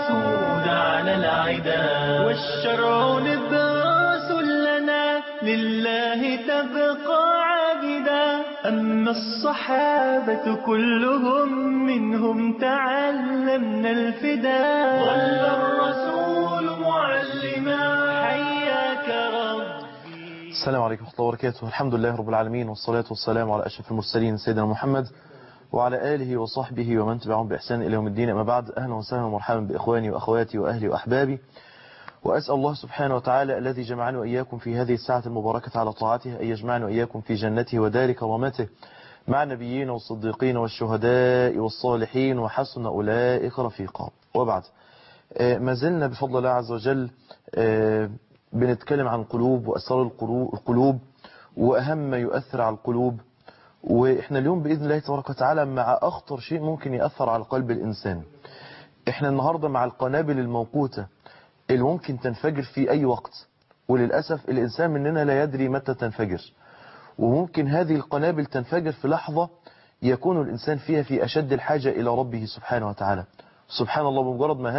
يسود على العدا، والشرع نبراس لنا لله تبقى عابدا. أما الصحابة كلهم منهم تعلمنا الفداء، ظل الرسول معلما حياك ربي. السلام عليكم ورحمة الله وبركاته. الحمد لله رب العالمين، والصلاة والسلام على أشرف المرسلين سيدنا محمد وعلى آله وصحبه ومن تبعهم بإحسان إلى يوم الدين. أما بعد، أهلا وسهلا ومرحبا بإخواني وأخواتي وأهلي وأحبابي، وأسأل الله سبحانه وتعالى الذي جمعني وإياكم في هذه الساعة المباركة على طاعته أن يجمعني وإياكم في جنته ودار كرامته مع النبيين والصديقين والشهداء والصالحين وحسن أولئك رفيقا. وبعد، ما زلنا بفضل الله عز وجل بنتكلم عن القلوب وأسرار القلوب وأهم ما يؤثر على القلوب. وإحنا اليوم بإذن الله تبارك وتعالى مع أخطر شيء ممكن يأثر على قلب الإنسان. إحنا النهاردة مع القنابل الموقوتة اللي ممكن تنفجر في أي وقت، وللأسف الإنسان مننا لا يدري متى تنفجر، وممكن هذه القنابل تنفجر في لحظة يكون الإنسان فيها في أشد الحاجة إلى ربه سبحانه وتعالى. سبحان الله، بمجرد ما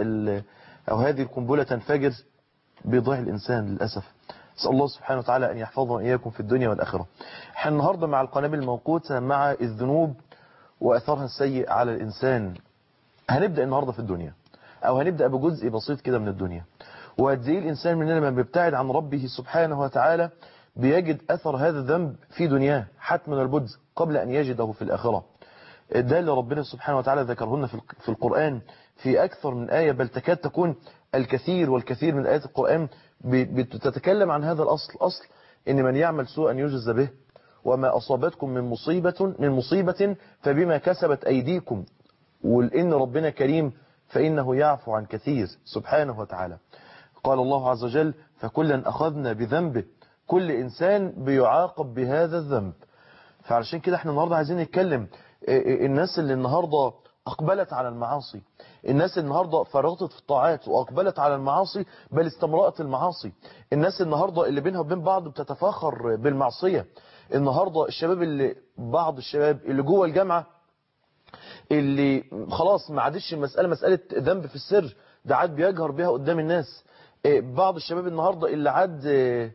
هذه القنبلة تنفجر بيضيع الإنسان للأسف. أسأل الله سبحانه وتعالى أن يحفظنا وإياكم في الدنيا والآخرة. احنا النهاردة مع القنابل الموقوتة، مع الذنوب وأثرها السيء على الإنسان. هنبدأ النهاردة في الدنيا، أو هنبدأ بجزء بسيط كده من الدنيا، وقد ايه الإنسان مننا لما بيبتعد عن ربه سبحانه وتعالى بيجد أثر هذا الذنب في دنياه حتما البد قبل أن يجده في الآخرة. ده اللي ربنا سبحانه وتعالى ذكرهن في القرآن في أكثر من آية، بل تكاد تكون الكثير والكثير من آيات القرآن بتتكلم عن هذا الأصل إن من يعمل سوءا يجزى به، وما أصابتكم من مصيبة فبما كسبت أيديكم، وإن ربنا كريم فإنه يعفو عن كثير سبحانه وتعالى. قال الله عز وجل: فكلا أخذنا بذنبه، كل إنسان بيعاقب بهذا الذنب. فعلشان كده احنا النهاردة عايزين نتكلم الناس اللي النهاردة أقبلت على المعاصي، الناس النهاردة فرغتت في الطاعات وأقبلت على المعاصي بل استمرأت المعاصي، الناس النهاردة اللي بينها وبين بعض بتتفاخر بالمعصية، النهاردة بعض الشباب اللي جوه الجامعة اللي خلاص ما عادش مسألة ذنب في السر، ده عاد بيجهر بها قدام الناس. بعض الشباب النهاردة اللي عاد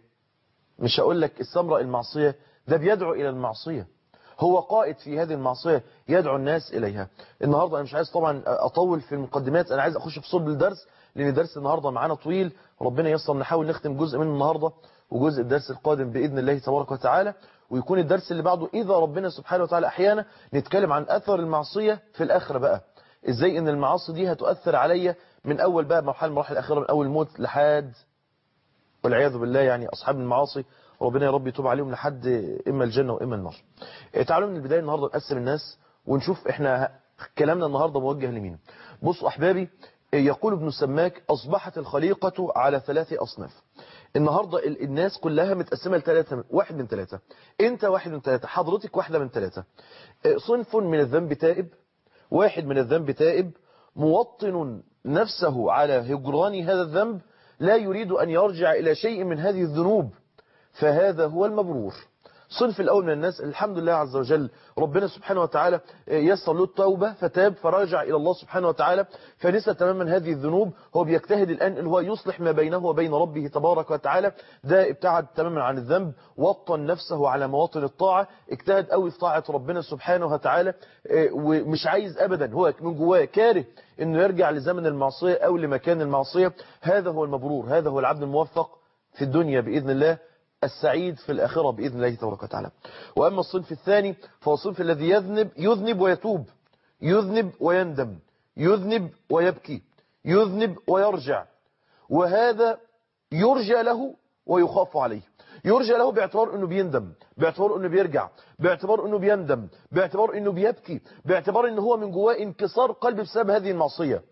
مش هقول لك استمرأ المعصية، ده بيدعو إلى المعصية، هو قائد في هذه المعصية يدعو الناس إليها. النهاردة أنا مش عايز طبعا أطول في المقدمات، أنا عايز أخش في صلب الدرس، لأن الدرس النهاردة معانا طويل، ربنا ييسر نحاول نختم جزء منه النهاردة وجزء الدرس القادم بإذن الله تبارك وتعالى، ويكون الدرس اللي بعده إذا ربنا سبحانه وتعالى أحيانا نتكلم عن أثر المعصية في الآخرة بقى، إزاي إن المعاصي دي هتؤثر عليا من أول بقى مراحل الآخرة، من أول موت لحد والعياذ بالله يعني أصحاب المعاصي ربنا يا رب يتوب عليهم لحد إما الجنة وإما النار. تعالوا من البداية النهاردة نقسم الناس ونشوف إحنا كلامنا النهاردة موجه لمين. بصوا أحبابي، يقول ابن سماك: أصبحت الخليقة على 3 أصناف. النهاردة الناس كلها متقسمة ل3، واحد من 3، أنت واحد من 3، حضرتك واحدة من 3. صنف من الذنب تائب، واحد من الذنب تائب موطن نفسه على هجران هذا الذنب، لا يريد أن يرجع إلى شيء من هذه الذنوب، فهذا هو المبرور. صنف الأول من الناس الحمد لله عز وجل ربنا سبحانه وتعالى يسر له التوبة فتاب فرجع إلى الله سبحانه وتعالى فنسى تماما هذه الذنوب، هو بيجتهد الآن إن هو يصلح ما بينه وبين ربه تبارك وتعالى، ده ابتعد تماما عن الذنب، وطن نفسه على مواطن الطاعة، اجتهد قوي في طاعة ربنا سبحانه وتعالى، ومش عايز أبدا، هو من جواه كاره إنه يرجع لزمن المعصية أو لمكان المعصية. هذا هو المبرور، هذا هو العبد الموفق في الدنيا بإذن الله، السعيد في الآخرة بإذن الله تبارك وتعالى. وأما الصنف الثاني فهو الصنف الذي يذنب ويتوب، يذنب ويندم، يذنب ويبكي، يذنب ويرجع، وهذا يرجى له ويخاف عليه. يرجى له باعتبار أنه بيندم، باعتبار أنه بيرجع، باعتبار أنه بيندم، باعتبار أنه بيبكي، باعتبار أنه هو من جواه انكسار قلب بسبب هذه المعصية،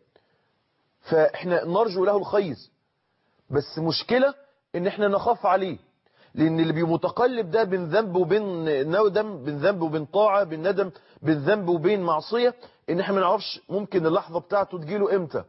فإحنا نرجو له الخير، بس مشكلة إن إحنا نخاف عليه، لأن اللي بيمتقلب ده بين ذنب وبين ندم، بين ذنب وبين طاعة، بين ندم، بين ذنب وبين معصية، إن احنا ما نعرفش ممكن اللحظة بتاعته تجيله إمتى.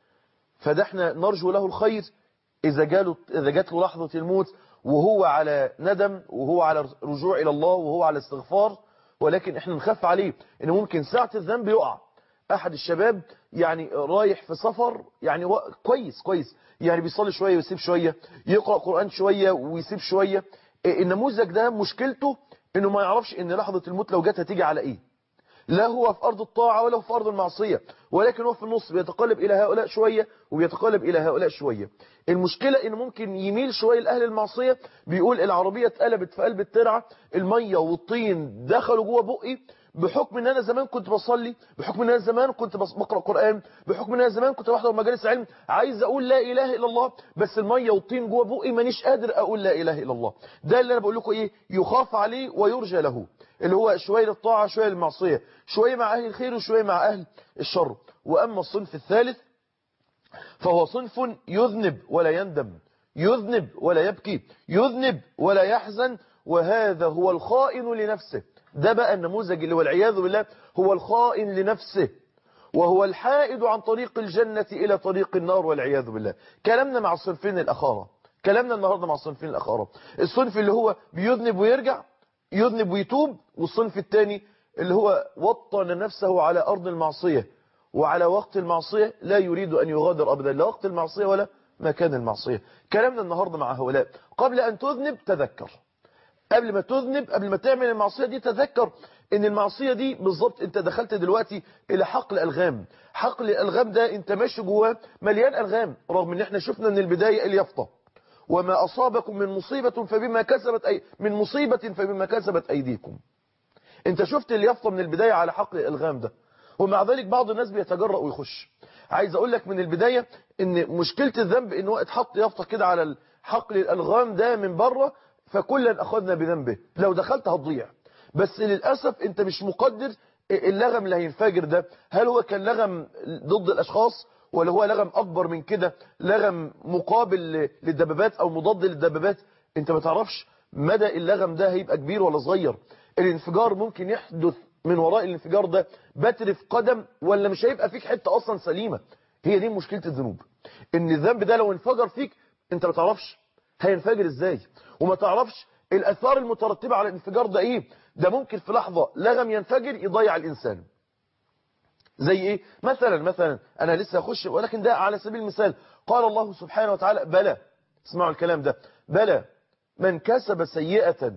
فده احنا نرجو له الخير إذا جات له لحظة الموت وهو على ندم، وهو على رجوع إلى الله، وهو على استغفار، ولكن احنا نخاف عليه إن ممكن ساعة الذنب يقع، أحد الشباب يعني رايح في سفر، يعني كويس يعني بيصلي شوية ويسيب شوية، يقرأ قرآن شوية ويسيب شوية. النموذج ده مشكلته انه ما يعرفش ان لحظة الموت لو جت هتيجي على ايه. لا هو في أرض الطاعة ولا في أرض المعصية، ولكن هو في النص بيتقلب إلى هؤلاء شوية وبيتقلب إلى هؤلاء شوية. المشكلة إنه ممكن يميل شوية لأهل المعصية، بيقول العربية اتقلبت في قلب الترعة، المية والطين دخلوا جوه بقي، بحكم ان انا زمان كنت بصلي، بحكم ان انا زمان كنت بقرأ قرآن، بحكم ان انا زمان كنت بحضر مجالس علم، عايز اقول لا اله الا الله، بس المية والطين جوه بقي مانيش قادر اقول لا اله الا الله. ده اللي انا بقول لكم ايه، يخاف عليه ويرجى له، اللي هو شوية للطاعة شوية للمعصية، شوية مع أهل الخير وشوية مع أهل الشر. وأما الصنف الثالث فهو صنف يذنب ولا يندم، يذنب ولا يبكي، يذنب ولا يحزن، وهذا هو الخائن لنفسه. ده بقى النموذج اللي والعياذ بالله هو الخائن لنفسه، وهو الحائد عن طريق الجنة إلى طريق النار والعياذ بالله. كلامنا مع الصنفين الأخرى، كلامنا النهاردة مع الصنفين الأخرى، الصنف اللي هو بيذنب ويرجع، يذنب ويتوب، والصنف الثاني اللي هو وطن نفسه على أرض المعصية وعلى وقت المعصية، لا يريد أن يغادر أبدا لا وقت المعصية ولا مكان المعصية. كلامنا النهاردة مع هؤلاء، قبل أن تذنب تذكر، قبل ما تذنب، قبل ما تعمل المعصية دي تذكر ان المعصية دي بالظبط انت دخلت دلوقتي الى حقل ألغام. حقل الألغام ده انت ماشي جواه مليان ألغام، رغم ان احنا شفنا من البداية اليافطة وما أصابكم من مصيبة فبما كسبت أيديكم. انت شفت اليافطة من البداية على حقل الألغام ده، ومع ذلك بعض الناس بيتجرأ ويخش. عايز اقول لك من البداية ان مشكلة الذنب ان هو اتحط يافطة كده على حقل الألغام ده من بره، فكلا أخذنا بذنبه، لو دخلت هتضيع. بس للأسف انت مش مقدر اللغم اللي هينفجر ده، هل هو كان لغم ضد الأشخاص ولا هو لغم أكبر من كده، لغم مقابل للدبابات أو مضاد للدبابات. انت ما تعرفش مدى اللغم ده هيبقى كبير ولا صغير. الانفجار ممكن يحدث من وراء الانفجار ده بتر في قدم، ولا مش هيبقى فيك حتة أصلا سليمة. هي دي مشكلة الذنوب، ان الذنب ده لو انفجر فيك انت ما تعرفش هينفجر ازاي، وما تعرفش الأثار المترتبة على الانفجار ده ايه. ده ممكن في لحظة لغم ينفجر يضيع الإنسان. زي ايه؟ مثلا انا لسه اخش، ولكن ده على سبيل المثال. قال الله سبحانه وتعالى بلى، اسمعوا الكلام ده، بلى من كسب سيئة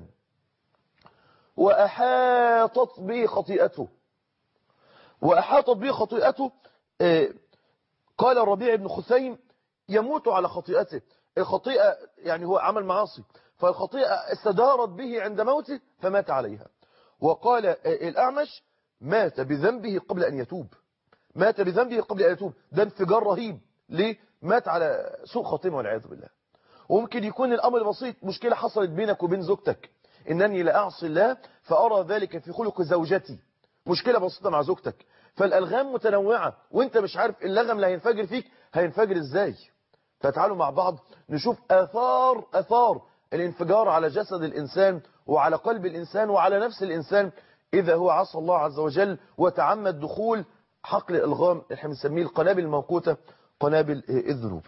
وأحاطت به خطيئته، وأحاطت به خطيئته. قال الربيع بن خثيم يموت على خطيئته. الخطيئة يعني هو عمل معاصي، فالخطيئة استدارت به عند موته فمات عليها. وقال الأعمش مات بذنبه قبل أن يتوب، مات بذنبه قبل أن يتوب. ده انفجار رهيب. ليه؟ مات على سوء خاتمة والعياذ بالله. وممكن يكون الأمر بسيط، مشكلة حصلت بينك وبين زوجتك، إنني لا أعصي الله فأرى ذلك في خلق زوجتي، مشكلة بسيطة مع زوجتك. فالألغام متنوعة وانت مش عارف اللغم اللي هينفجر فيك هينفجر ازاي. فتعالوا مع بعض نشوف أثار الانفجار على جسد الإنسان وعلى قلب الإنسان وعلى نفس الإنسان إذا هو عصى الله عز وجل وتعمد دخول حقل الألغام، احنا بنسميه القنابل الموقوتة، قنابل الذنوب.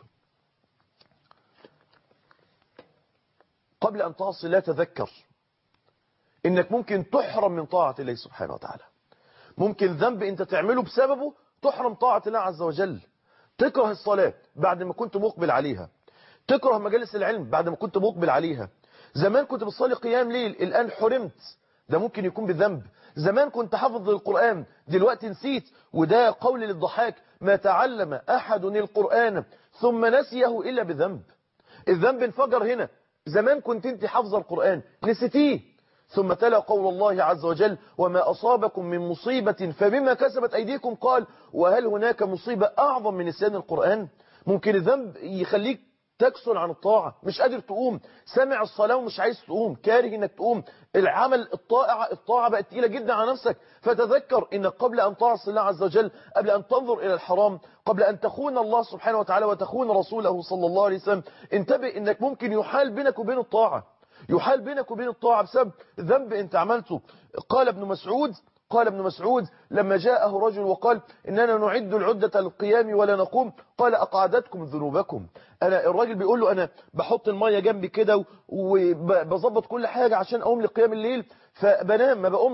قبل أن تعصي لا تذكر إنك ممكن تحرم من طاعة الله سبحانه وتعالى. ممكن ذنب أنت تعمله بسببه تحرم طاعة الله عز وجل. تكره الصلاة بعد ما كنت مقبل عليها، تكره مجالس العلم بعد ما كنت مقبل عليها. زمان كنت بتصلي قيام ليل، الآن حرمت، ده ممكن يكون بذنب. زمان كنت حافظ القرآن، دلوقتي نسيت. وده قول للضحاك ما تعلم أحد القرآن ثم نسيه إلا بذنب. الذنب انفجر هنا. زمان كنت انت حافظ القرآن نسيتيه، ثم تلا قول الله عز وجل وما أصابكم من مصيبة فبما كسبت أيديكم. قال وهل هناك مصيبة أعظم من نسيان القرآن؟ ممكن الذنب يخليك تكسل عن الطاعة، مش قادر تقوم، سامع الصلاة ومش عايز تقوم، كاره انك تقوم، العمل الطاعة بقت تقيلة جدا على نفسك. فتذكر انك قبل ان تعصي الله عز وجل، قبل ان تنظر الى الحرام، قبل ان تخون الله سبحانه وتعالى وتخون رسوله صلى الله عليه وسلم، انتبه انك ممكن يحال بينك وبين الطاعة، يحال بينك وبين الطاعة بسبب ذنب انت عملته. قال ابن مسعود لما جاءه رجل وقال إننا نعد العدة للقيام ولا نقوم، قال أقعدتكم ذنوبكم. الراجل بيقول له أنا بحط المية جنبي كده وبظبط كل حاجة عشان أقوم لقيام الليل، فبنام ما بقومش.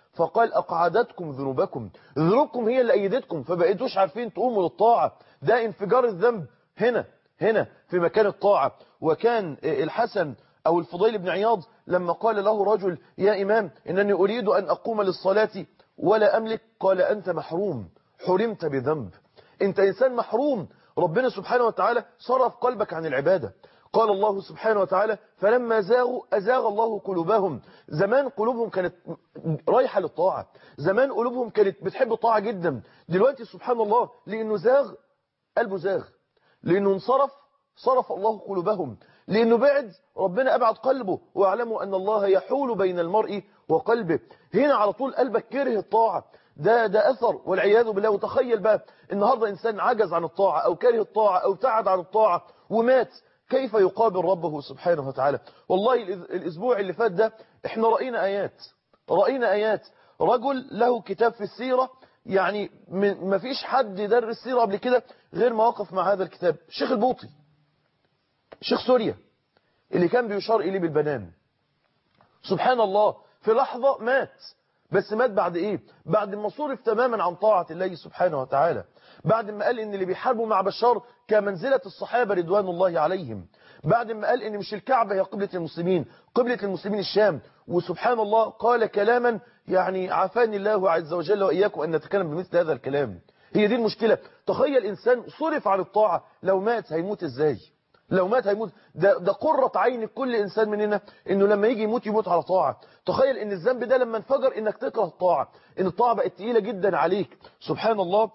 فقال أقعدتكم ذنوبكم، ذنوبكم هي اللي أيدتكم فبقيتوش عارفين تقوموا للطاعة. ده انفجار الذنب هنا في مكان الطاعة. وكان الحسن أو الفضيل بن عياض لما قال له رجل يا إمام إنني أريد أن أقوم للصلاة ولا أملك، قال أنت محروم، حرمت بذنب، أنت إنسان محروم. ربنا سبحانه وتعالى صرف قلبك عن العبادة. قال الله سبحانه وتعالى فلما زاغوا أزاغ الله قلوبهم. زمان قلوبهم كانت رايحة للطاعة، زمان قلوبهم كانت بتحب الطاعة جدا. دلوقتي سبحان الله لأنه زاغ قلبه زاغ، لأنه انصرف صرف الله قلوبهم، لأنه بعد ربنا أبعد قلبه. واعلموا أن الله يحول بين المرء وقلبه. هنا على طول قلبك كره الطاعة. ده أثر والعياذ بالله. وتخيل بقى النهاردة إنسان عجز عن الطاعة أو كره الطاعة أو ابتعد عن الطاعة ومات، كيف يقابل ربه سبحانه وتعالى؟ والله الأسبوع اللي فات ده احنا رأينا آيات. رجل له كتاب في السيرة، يعني ما فيش حد درس السيرة قبل كده غير ما وقف مع هذا الكتاب. الشيخ البوطي، شيخ سوريا اللي كان بيشار إليه بالبنان، سبحان الله في لحظة مات. بس مات بعد ايه؟ بعد ما صرف تماما عن طاعة الله سبحانه وتعالى، بعد ما قال ان اللي بيحاربوا مع بشار كمنزلة الصحابة رضوان الله عليهم، بعد ما قال ان مش الكعبة هي قبلة المسلمين، قبلة المسلمين الشام. وسبحان الله قال كلاما يعني عافاني الله عز وجل وإياكم أن نتكلم بمثل هذا الكلام. هي دي المشكلة. تخيل إنسان صرف عن الطاعة، لو مات هيموت إزاي؟ لو مات هيموت. ده قرة عين كل إنسان مننا إنه لما يجي يموت على طاعة. تخيل إن الذنب ده لما انفجر إنك تكره الطاعة، إن الطاعة بقت تقيلة جدا عليك. سبحان الله.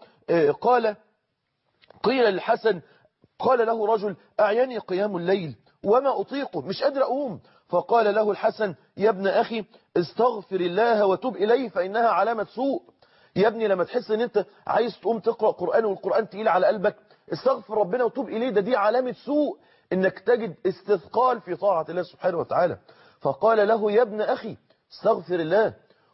قيل للحسن، قال له رجل أعيني قيام الليل وما أطيقه، مش قادر أقوم. فقال له الحسن يا ابن أخي استغفر الله وتوب إليه فإنها علامة سوء. يا ابني لما تحس ان انت عايز تقوم تقرأ قرآن والقرآن تقيل على قلبك، استغفر ربنا وتوب إليه. دي علامة سوء انك تجد استثقال في طاعة الله سبحانه وتعالى. فقال له يا ابن أخي استغفر الله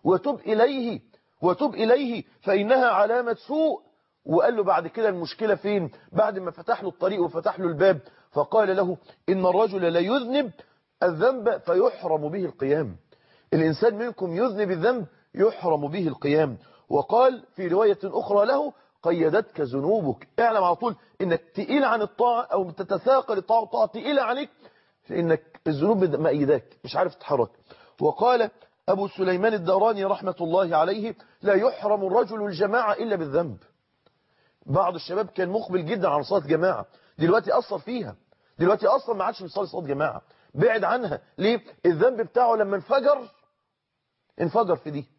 وتوب إليه فإنها علامة سوء. وقال له بعد كده المشكلة فين؟ بعد ما فتح له الطريق وفتح له الباب فقال له إن الرجل لا يذنب الذنب فيحرم به القيام. الإنسان منكم يذنب الذنب يحرم به القيام. وقال في رواية أخرى له قيدتك ذنوبك. اعلم على طول إنك تقيل عن الطاعة أو تتثاقل الطاعة والطاعة تقيلة عليك، لأنك الذنوب مأيداك مش عارف تتحرك. وقال أبو سليمان الداراني رحمة الله عليه لا يحرم الرجل الجماعة إلا بالذنب. بعض الشباب كان مقبل جدا على صلاة جماعة، دلوقتي أثر فيها، دلوقتي أصلا ما عادش بيصلي صلاة جماعة، بعد عنها. ليه؟ الذنب بتاعه لما انفجر في دي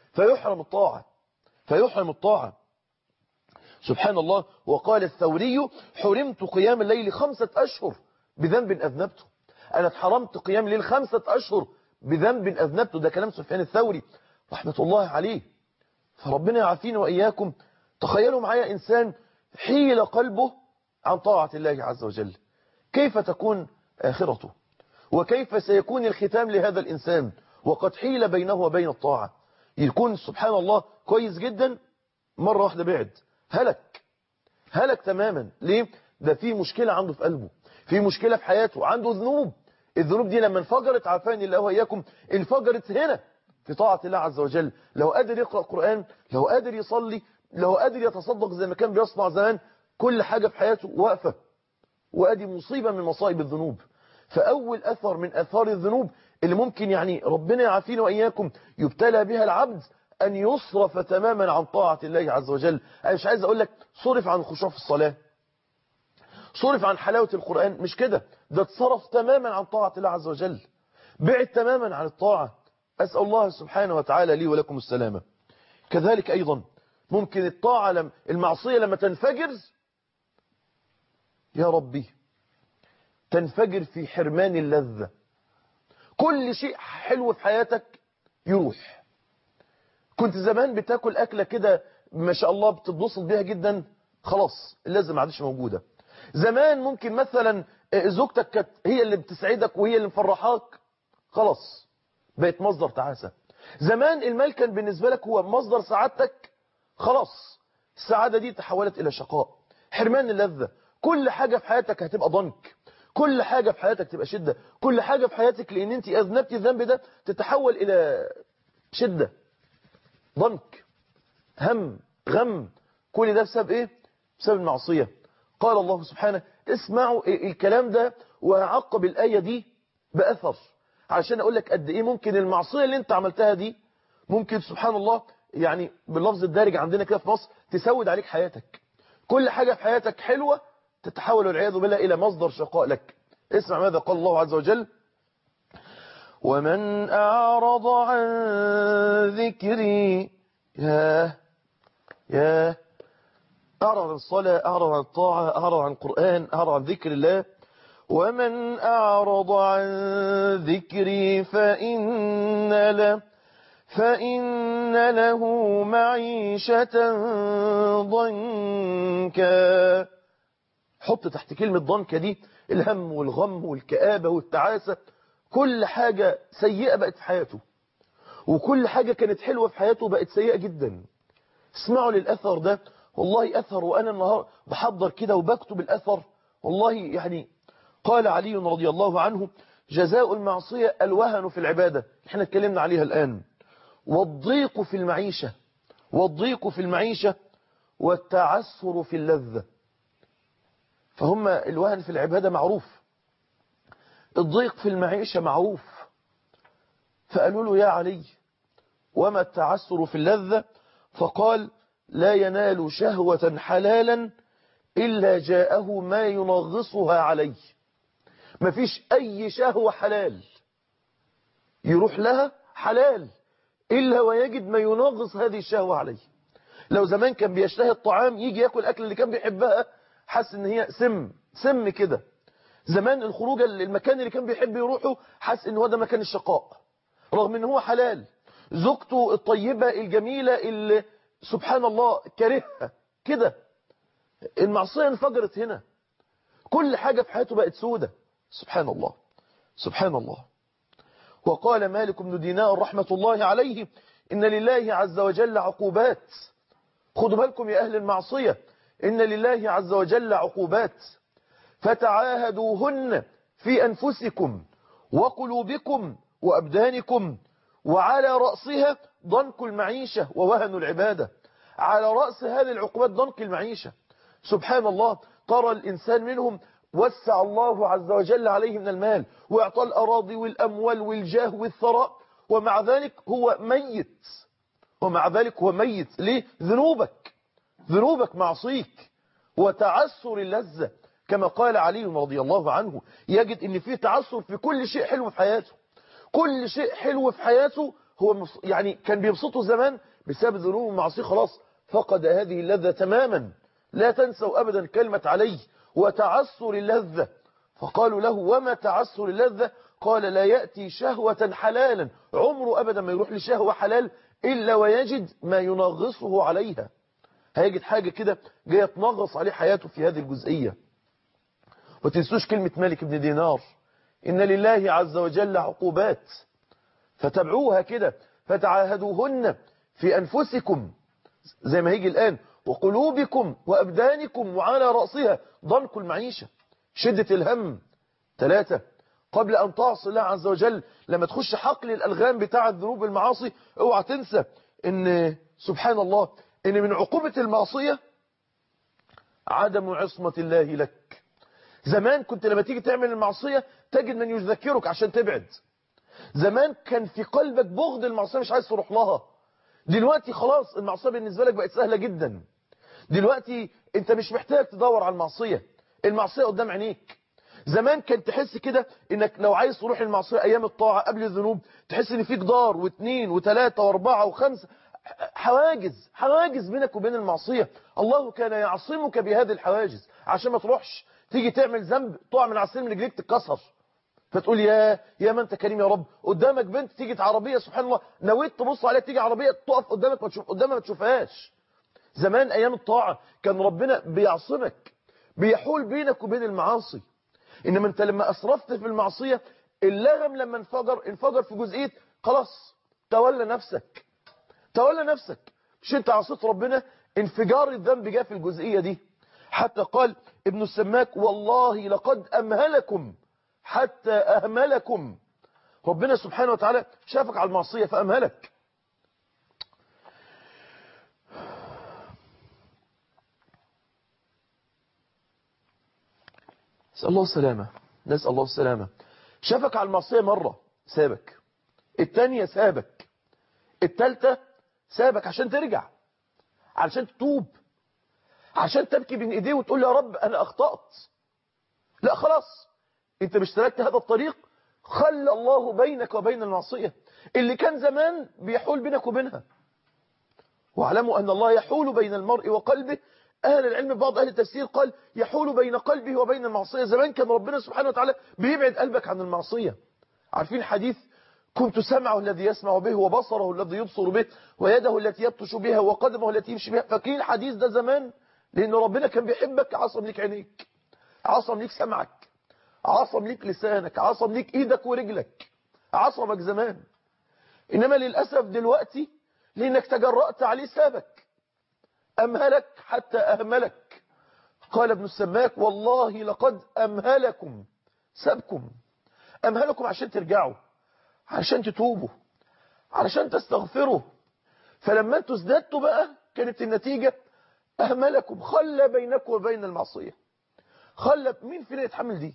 فيحرم الطاعة. سبحان الله. وقال الثوري حرمت قيام الليل 5 أشهر بذنب أذنبته. أنا اتحرمت قيام الليل 5 أشهر بذنب أذنبته. ده كلام سفيان الثوري رحمة الله عليه. فربنا يعافينا وإياكم. تخيلوا معايا إنسان حيل قلبه عن طاعة الله عز وجل، كيف تكون آخرته؟ وكيف سيكون الختام لهذا الإنسان وقد حيل بينه وبين الطاعة؟ يكون سبحان الله كويس جدا، مرة واحدة بعد، هلك تماما. ليه؟ ده في مشكلة عنده في قلبه، في مشكلة في حياته، عنده ذنوب. الذنوب دي لما انفجرت عافاني الله وإياكم انفجرت هنا في طاعة الله عز وجل. لو قادر يقرأ قرآن، لو قادر يصلي، لو قادر يتصدق زي ما كان بيصنع زمان، كل حاجة في حياته واقفة. وادي مصيبة من مصائب الذنوب. فأول أثر من أثار الذنوب اللي ممكن يعني ربنا يعافينا وإياكم يبتلى بها العبد أن يصرف تماما عن طاعة الله عز وجل. أنا مش عايز أقول لك صرف عن الخشوع في الصلاة، صرف عن حلاوة القرآن، مش كده، ده اتصرف تماما عن طاعة الله عز وجل، بعد تماما عن الطاعة. أسأل الله سبحانه وتعالى لي ولكم السلامة. كذلك أيضا ممكن الطاعة المعصية لما تنفجر يا ربي تنفجر في حرمان اللذة. كل شيء حلو في حياتك يروح. كنت زمان بتاكل أكلة كده ما شاء الله بتتبسط بيها جدا، خلاص اللذة ما عادش موجودة. زمان ممكن مثلا زوجتك كانت هي اللي بتسعدك وهي اللي مفرحاك، خلاص بقت مصدر تعاسة. زمان المال كان بالنسبة لك هو مصدر سعادتك، خلاص السعادة دي تحولت إلى شقاء، حرمان اللذة. كل حاجة في حياتك هتبقى ضنك، كل حاجة في حياتك تبقى شدة، كل حاجة في حياتك لأن أنت أذنبتي الذنب ده تتحول إلى شدة. ضنك، هم، غم، كل ده بسبب ايه؟ بسبب المعصية. قال الله سبحانه اسمعوا الكلام ده وهعقب الآية دي بأثر عشان أقول لك قد إيه ممكن المعصية اللي أنت عملتها دي ممكن سبحان الله يعني باللفظ الدارج عندنا كده في مصر تسود عليك حياتك. كل حاجة في حياتك حلوة تتحول والعياذ بالله إلى مصدر شقاء لك. اسمع ماذا قال الله عز وجل: ومن أعرض عن ذكري يا أعرض عن الصلاة، أعرض عن الطاعة، أعرض عن القرآن، أعرض عن ذكر الله. ومن أعرض عن ذكري فإن له معيشة ضنكا. حط تحت كلمة ضنكا دي الهم والغم والكآبة والتعاسة. كل حاجة سيئة بقت في حياته، وكل حاجة كانت حلوة في حياته بقت سيئة جدا. اسمعوا للأثر ده، والله أثر. وأنا النهار بحضر كده وبكتب الأثر، والله يعني قال علي رضي الله عنه: جزاء المعصية الوهن في العبادة، احنا اتكلمنا عليها الآن، والضيق في المعيشة، والتعسر في اللذة. فهم الوهن في العبادة معروف، الضيق في المعيشة معروف. فقالوا له: يا علي وما التعسر في اللذة؟ فقال: لا ينال شهوة حلالا إلا جاءه ما ينغصها عليه. ما فيش أي شهوة حلال يروح لها حلال إلا ويجد ما ينغص هذه الشهوة عليه. لو زمان كان بيشتهي الطعام يجي يأكل الأكل اللي كان بيحبها حس إن هي سم كده. زمان الخروج المكان اللي كان بيحب يروحه حس إن هو ده مكان الشقاء رغم إن هو حلال. زوجته الطيبة الجميلة اللي سبحان الله كرهها كده. المعصية انفجرت هنا، كل حاجة في حياته بقت سودة. سبحان الله سبحان الله. وقال مالك بن دينار رحمة الله عليه: إن لله عز وجل عقوبات. خدوا بالكم يا أهل المعصية، إن لله عز وجل عقوبات فتعاهدوهن في أنفسكم وقلوبكم وأبدانكم، وعلى رأسها ضنك المعيشة ووهن العبادة. على رأس هذه العقوبات ضنك المعيشة. سبحان الله، ترى الإنسان منهم وسع الله عز وجل عليه من المال وإعطى الأراضي والأموال والجاه والثراء، ومع ذلك هو ميت. ليه؟ ذنوبك معصيك وتعسر اللذة. كما قال علي رضي الله عنه: يجد ان فيه تعسر في كل شيء حلو في حياته. كل شيء حلو في حياته هو يعني كان بيبسطه زمان، بسبب ذنوب المعصية خلاص فقد هذه اللذة تماما. لا تنسوا أبدا كلمة علي وتعسر اللذة. فقالوا له: وما تعسر اللذة؟ قال: لا يأتي شهوة حلالا، عمره أبدا ما يروح لشهوة حلال إلا ويجد ما ينغصه عليها. هيجد حاجة كده جاية تنغص عليه حياته في هذه الجزئية. وتنسوش كلمة مالك بن دينار: إن لله عز وجل عقوبات فتبعوها كده، فتعاهدوهن في أنفسكم زي ما هيجي الآن، وقلوبكم وأبدانكم، وعلى رأسها ضنك المعيشة، شدة الهم. 3. قبل أن تعصي الله عز وجل، لما تخش حقل الألغام بتاع الذنوب المعاصي، اوعى تنسى إن سبحان الله إن من عقوبة المعصية عدم عصمة الله لك. زمان كنت لما تيجي تعمل المعصية تجد من يذكرك عشان تبعد. زمان كان في قلبك بغض المعصية مش عايز تروح لها. دلوقتي خلاص المعصية بالنسبة لك بقت سهلة جدا. دلوقتي انت مش محتاج تدور على المعصية قدام عينيك. زمان كان تحس كده انك لو عايز تروح المعصية ايام الطاعة قبل الذنوب تحس ان في جدار واثنين وثلاثة واربعة وخمسة، حواجز بينك وبين المعصية. الله كان يعصمك بهذه الحواجز عشان ما تروحش تيجي تعمل ذنب تقع من على السلم رجليك تتكسر، فتقول يا ما انت كريم يا رب. قدامك بنت تيجي عربية سبحان الله نويت تبص عليها تيجي عربية تقف قدامك قدامها ما تشوفهاش. زمان ايام الطاعة كان ربنا بيعصمك بيحول بينك وبين المعاصي. انما انت لما اسرفت في المعصية اللغم لما انفجر في جزئية خلاص تولى نفسك. مش انت عصيت ربنا، انفجار الذنب جاء في الجزئية دي. حتى قال ابن السماك: والله لقد أمهلكم حتى أهملكم. ربنا سبحانه وتعالى شافك على المعصية فأمهلك. نسأل الله السلامة، نسأل الله السلامة. شافك على المعصية مرة سابك، التانية سابك، التالتة سابك عشان ترجع، علشان تتوب، عشان تبكي بين ايديه وتقول يا رب انا اخطأت. لا خلاص، انت مش سلكت هذا الطريق، خلى الله بينك وبين المعصية اللي كان زمان بيحول بينك وبينها. واعلموا ان الله يحول بين المرء وقلبه. اهل العلم بعض اهل التفسير قال يحول بين قلبه وبين المعصية. زمان كان ربنا سبحانه وتعالى بيبعد قلبك عن المعصية. عارفين حديث كنت سمعه الذي يسمع به وبصره الذي يبصر به ويده التي يبطش بها وقدمه التي يمشي بها. فاكرين الحديث ده زمان؟ لأن ربنا كان بيحبك، عصم ليك عينيك، عصم ليك سمعك، عصم ليك لسانك، عصم ليك ايدك ورجلك، عصمك زمان. إنما للأسف دلوقتي لأنك تجرأت عليه سابك، أمهلك حتى أهملك. قال ابن السماك والله لقد أمهلكم، سابكم، أمهلكم عشان ترجعوا، عشان تتوبوا، علشان تستغفروا. فلما انتوا ازدادتوا بقى كانت النتيجة أهملكم، خلى بينكم وبين المعصية. خلى مين فينا يتحمل دي؟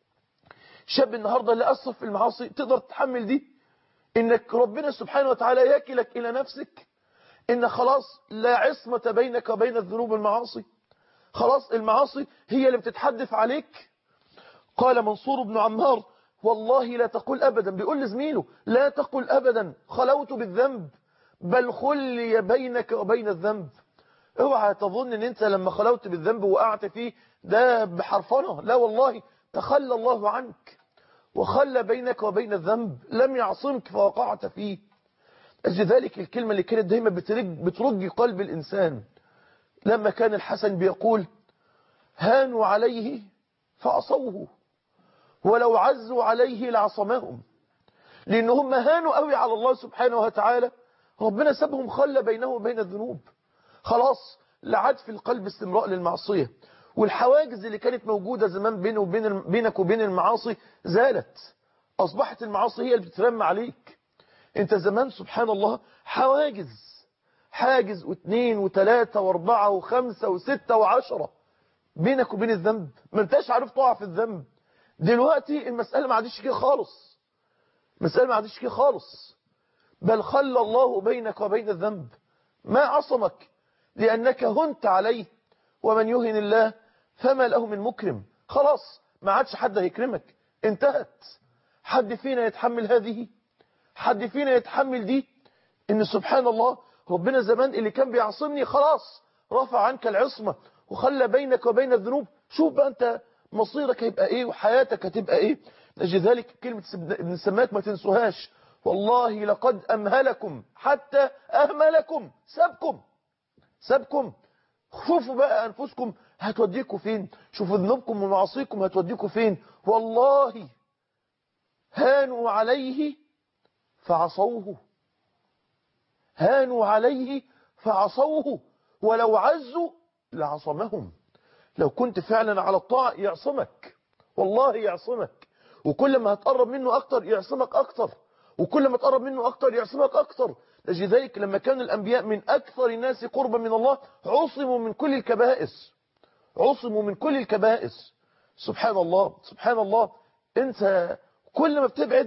شاب النهاردة اللي أصف في المعاصي تقدر تتحمل دي؟ إنك ربنا سبحانه وتعالى ياكلك إلى نفسك، إن خلاص لا عصمة بينك وبين الذنوب والمعاصي، خلاص المعاصي هي اللي بتتحدث عليك. قال منصور بن عمار والله لا تقل أبدا، بيقول لزميله لا تقل أبدا خلوت بالذنب، بل خلي بينك وبين الذنب. اوعى تظن ان انت لما خلوت بالذنب وقعت فيه ده بحرفنة، لا والله، تخلى الله عنك وخلى بينك وبين الذنب، لم يعصمك فوقعت فيه. لذلك الكلمة اللي كانت دايما بترج قلب الإنسان لما كان الحسن بيقول هانوا عليه فعصوه ولو عزوا عليه لعصمهم. لأن هم هانوا قوي على الله سبحانه وتعالى، ربنا سابهم، خلى بينه وبين الذنوب. خلاص لا عاد في القلب استمراء للمعصية، والحواجز اللي كانت موجودة زمان بينك وبين المعاصي زالت. أصبحت المعاصي هي اللي بتترمى عليك. انت زمان سبحان الله حاجز واثنين وثلاثة واربعة وخمسة وستة وعشرة بينك وبين الذنب، ما انتش عارف تقع في الذنب. دلوقتي المسألة ما عادش كده خالص، مسألة ما عادش كده خالص، بل خلى الله بينك وبين الذنب، ما عصمك لأنك هنت عليه، ومن يهن الله فما له من مكرم. خلاص ما عادش حد هيكرمك، انتهت. حد فينا يتحمل هذه؟ حد فينا يتحمل دي؟ ان سبحان الله ربنا زمان اللي كان بيعصمني خلاص رفع عنك العصمة وخلى بينك وبين الذنوب. شوف بقى انت مصيرك هيبقى ايه وحياتك هتبقى ايه. لذلك كلمة ابن السماك ما تنسوهاش، والله لقد أمهلكم حتى أهملكم، سابكم. شوفوا بقى أنفسكم هتوديكم فين، شوفوا ذنوبكم ومعاصيكم هتوديكم فين. والله هانوا عليه فعصوه، هانوا عليه فعصوه ولو عزوا لعصمهم. لو كنت فعلا على الطاعة يعصمك، والله يعصمك، وكل ما هتقرب منه أكتر يعصمك أكتر، وكل ما تقرب منه أكتر يعصمك أكتر. لذلك لما كان الأنبياء من أكثر الناس قربا من الله عصموا من كل الكبائس، عصموا من كل الكبائس. سبحان الله سبحان الله. انت كل ما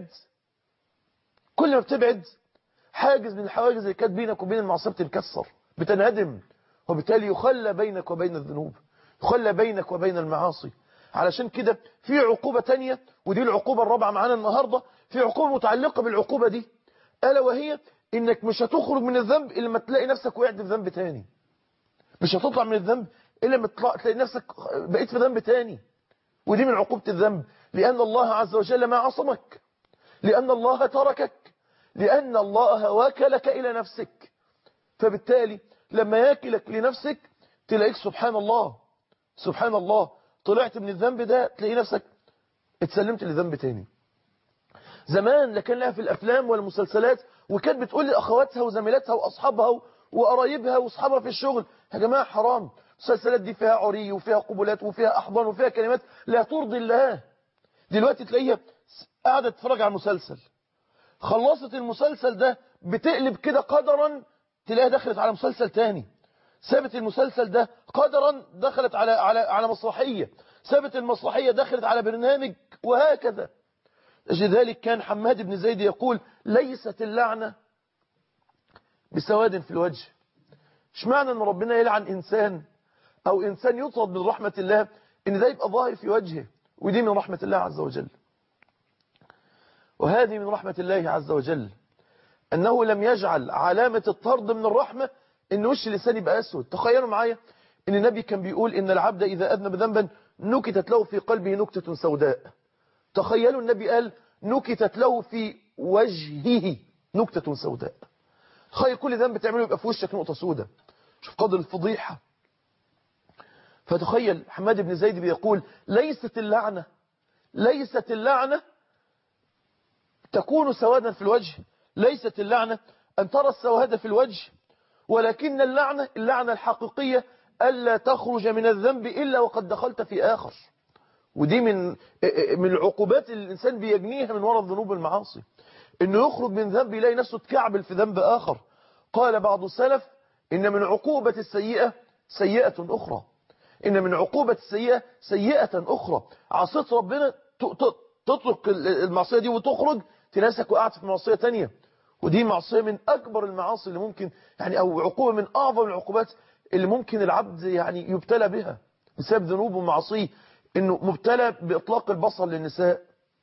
بتبعد حاجز من الحواجز اللي كانت بينك وبين المعصية بتنكسر، بتنهدم، وبالتالي يخلى بينك وبين الذنوب، يخلى بينك وبين المعاصي. علشان كده في عقوبة تانية، ودي العقوبة الرابعة معانا النهاردة، في عقوبة متعلقة بالعقوبة دي، ألا وهي إنك مش هتخرج من الذنب إلا لما تلاقي نفسك وقعت في ذنب تاني. مش هتطلع من الذنب إلا لما تلاقي نفسك بقيت في ذنب تاني. ودي من عقوبة الذنب، لأن الله عز وجل ما عصمك، لأن الله تركك، لأن الله وكلك إلى نفسك. فبالتالي لما ياكلك لنفسك تلاقيك سبحان الله طلعت من الذنب ده، تلاقي نفسك اتسلمت لذنب تاني. زمان لكان لها في الأفلام والمسلسلات، وكانت بتقول لأخواتها وزميلاتها وأصحابها وقرايبها وأصحابها في الشغل يا جماعة حرام، المسلسلات دي فيها عري وفيها قبلات وفيها أحضان وفيها كلمات لا ترضي الله. دلوقتي تلاقيها قاعدة تتفرج على المسلسل، خلصت المسلسل ده بتقلب كده قدرا تلاقيها دخلت على مسلسل تاني، سابت المسلسل ده قدرا دخلت على مسرحية، سابت المسرحية دخلت على برنامج، وهكذا. لذلك كان حماد بن زيد يقول ليست اللعنة بسواد في الوجه. مش معنى ان ربنا يلعن انسان او انسان يطرد من رحمة الله ان ده يبقى ظاهر في وجهه، ودي من رحمة الله عز وجل. وهذه من رحمة الله عز وجل انه لم يجعل علامة الطرد من الرحمة ان وش اللسان يبقى اسود. تخيلوا معايا ان النبي كان بيقول ان العبد اذا اذنب ذنبا نكتت له في قلبه نكتة سوداء. تخيلوا النبي قال نكتت له في وجهه نكتة سوداء. تخيل كل ذنب تعمله يبقى في وشك نقطة سوداء. شوف قدر الفضيحة. فتخيل حماد بن زيد بيقول ليست اللعنة تكون سوادا في الوجه، ليست اللعنة أن ترى السواد في الوجه، ولكن اللعنة الحقيقية ألا تخرج من الذنب إلا وقد دخلت في آخر. ودي من العقوبات اللي الإنسان بيجنيها من وراء الذنوب والمعاصي، إنه يخرج من ذنب يلاقي نفسه تكعبل في ذنب آخر. قال بعض السلف إن من عقوبة السيئة سيئة أخرى، إن من عقوبة السيئة سيئة أخرى. عصيت ربنا تترك المعصية دي وتخرج تناسك وقعت في معصية تانية، ودي معصية من أكبر المعاصي اللي ممكن يعني أو عقوبة من أعظم العقوبات اللي ممكن العبد يعني يبتلى بها بسبب ذنوبه ومعاصيه. إنه مبتلى بإطلاق البصر للنساء،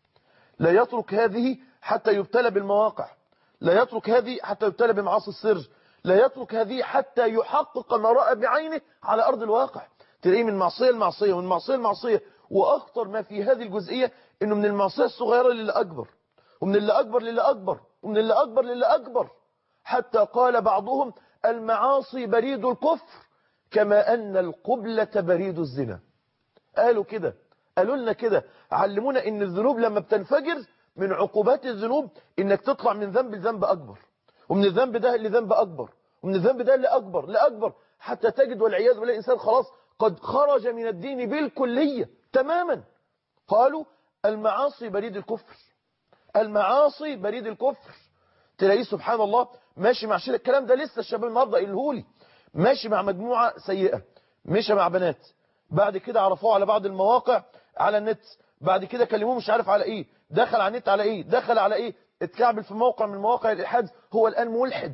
لا يترك هذه حتى يبتلى بالمواقع، لا يترك هذه حتى يبتلى بمعاصي السر، لا يترك هذه حتى يحقق ما رأى بعينه على أرض الواقع. تلاقيه من معصية لمعصية ومن معصية لمعصية. وأخطر ما في هذه الجزئية إنه من المعصية الصغيرة للي أكبر، ومن اللي أكبر للي أكبر، ومن اللي أكبر للي أكبر، حتى قال بعضهم المعاصي بريد الكفر كما أن القبلة بريد الزنا. قالوا كده، قالوا لنا كده، علمونا إن الذنوب لما بتنفجر من عقوبات الذنوب إنك تطلع من ذنب لذنب أكبر، ومن الذنب ده لذنب أكبر، ومن الذنب ده لأكبر لأكبر، حتى تجد والعياذ بالله الإنسان خلاص قد خرج من الدين بالكلية تماما. قالوا المعاصي بريد الكفر، المعاصي بريد الكفر. تلاقيه سبحان الله ماشي مع شيء، الكلام ده لسه الشباب النهارده قالهولي، ماشي مع مجموعة سيئة، ماشي مع بنات، بعد كده عرفوه على بعض المواقع على النت، بعد كده كلموه مش عارف على ايه، دخل على النت على ايه، دخل على ايه، اتكعبل في موقع من مواقع الالحاد، هو الان ملحد.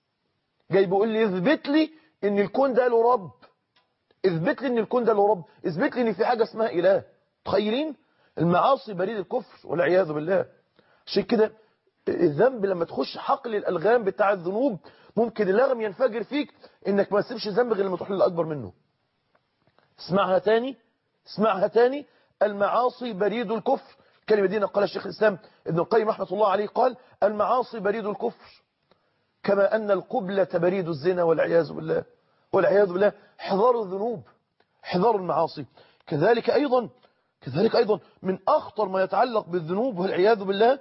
جاي بيقول لي اثبت لي ان الكون ده له رب، اثبت لي ان الكون ده له رب، اثبت لي ان في حاجة اسمها اله. تخيلين المعاصي بريد الكفر والعياذ بالله. عشان كده الذنب لما تخش حقل الالغام بتاع الذنوب ممكن اللغم ينفجر فيك انك ما تسيبش ذنب غير لما تروح للاكبر منه. اسمعها تاني، اسمعها تاني، المعاصي بريد الكفر. الكلمة دي قال الشيخ الإسلام ابن القيم رحمة الله عليه، قال المعاصي بريد الكفر كما أن القبلة بريد الزنا والعياذ بالله، والعياذ بالله. حذار الذنوب، حذار المعاصي. كذلك أيضا من أخطر ما يتعلق بالذنوب والعياذ بالله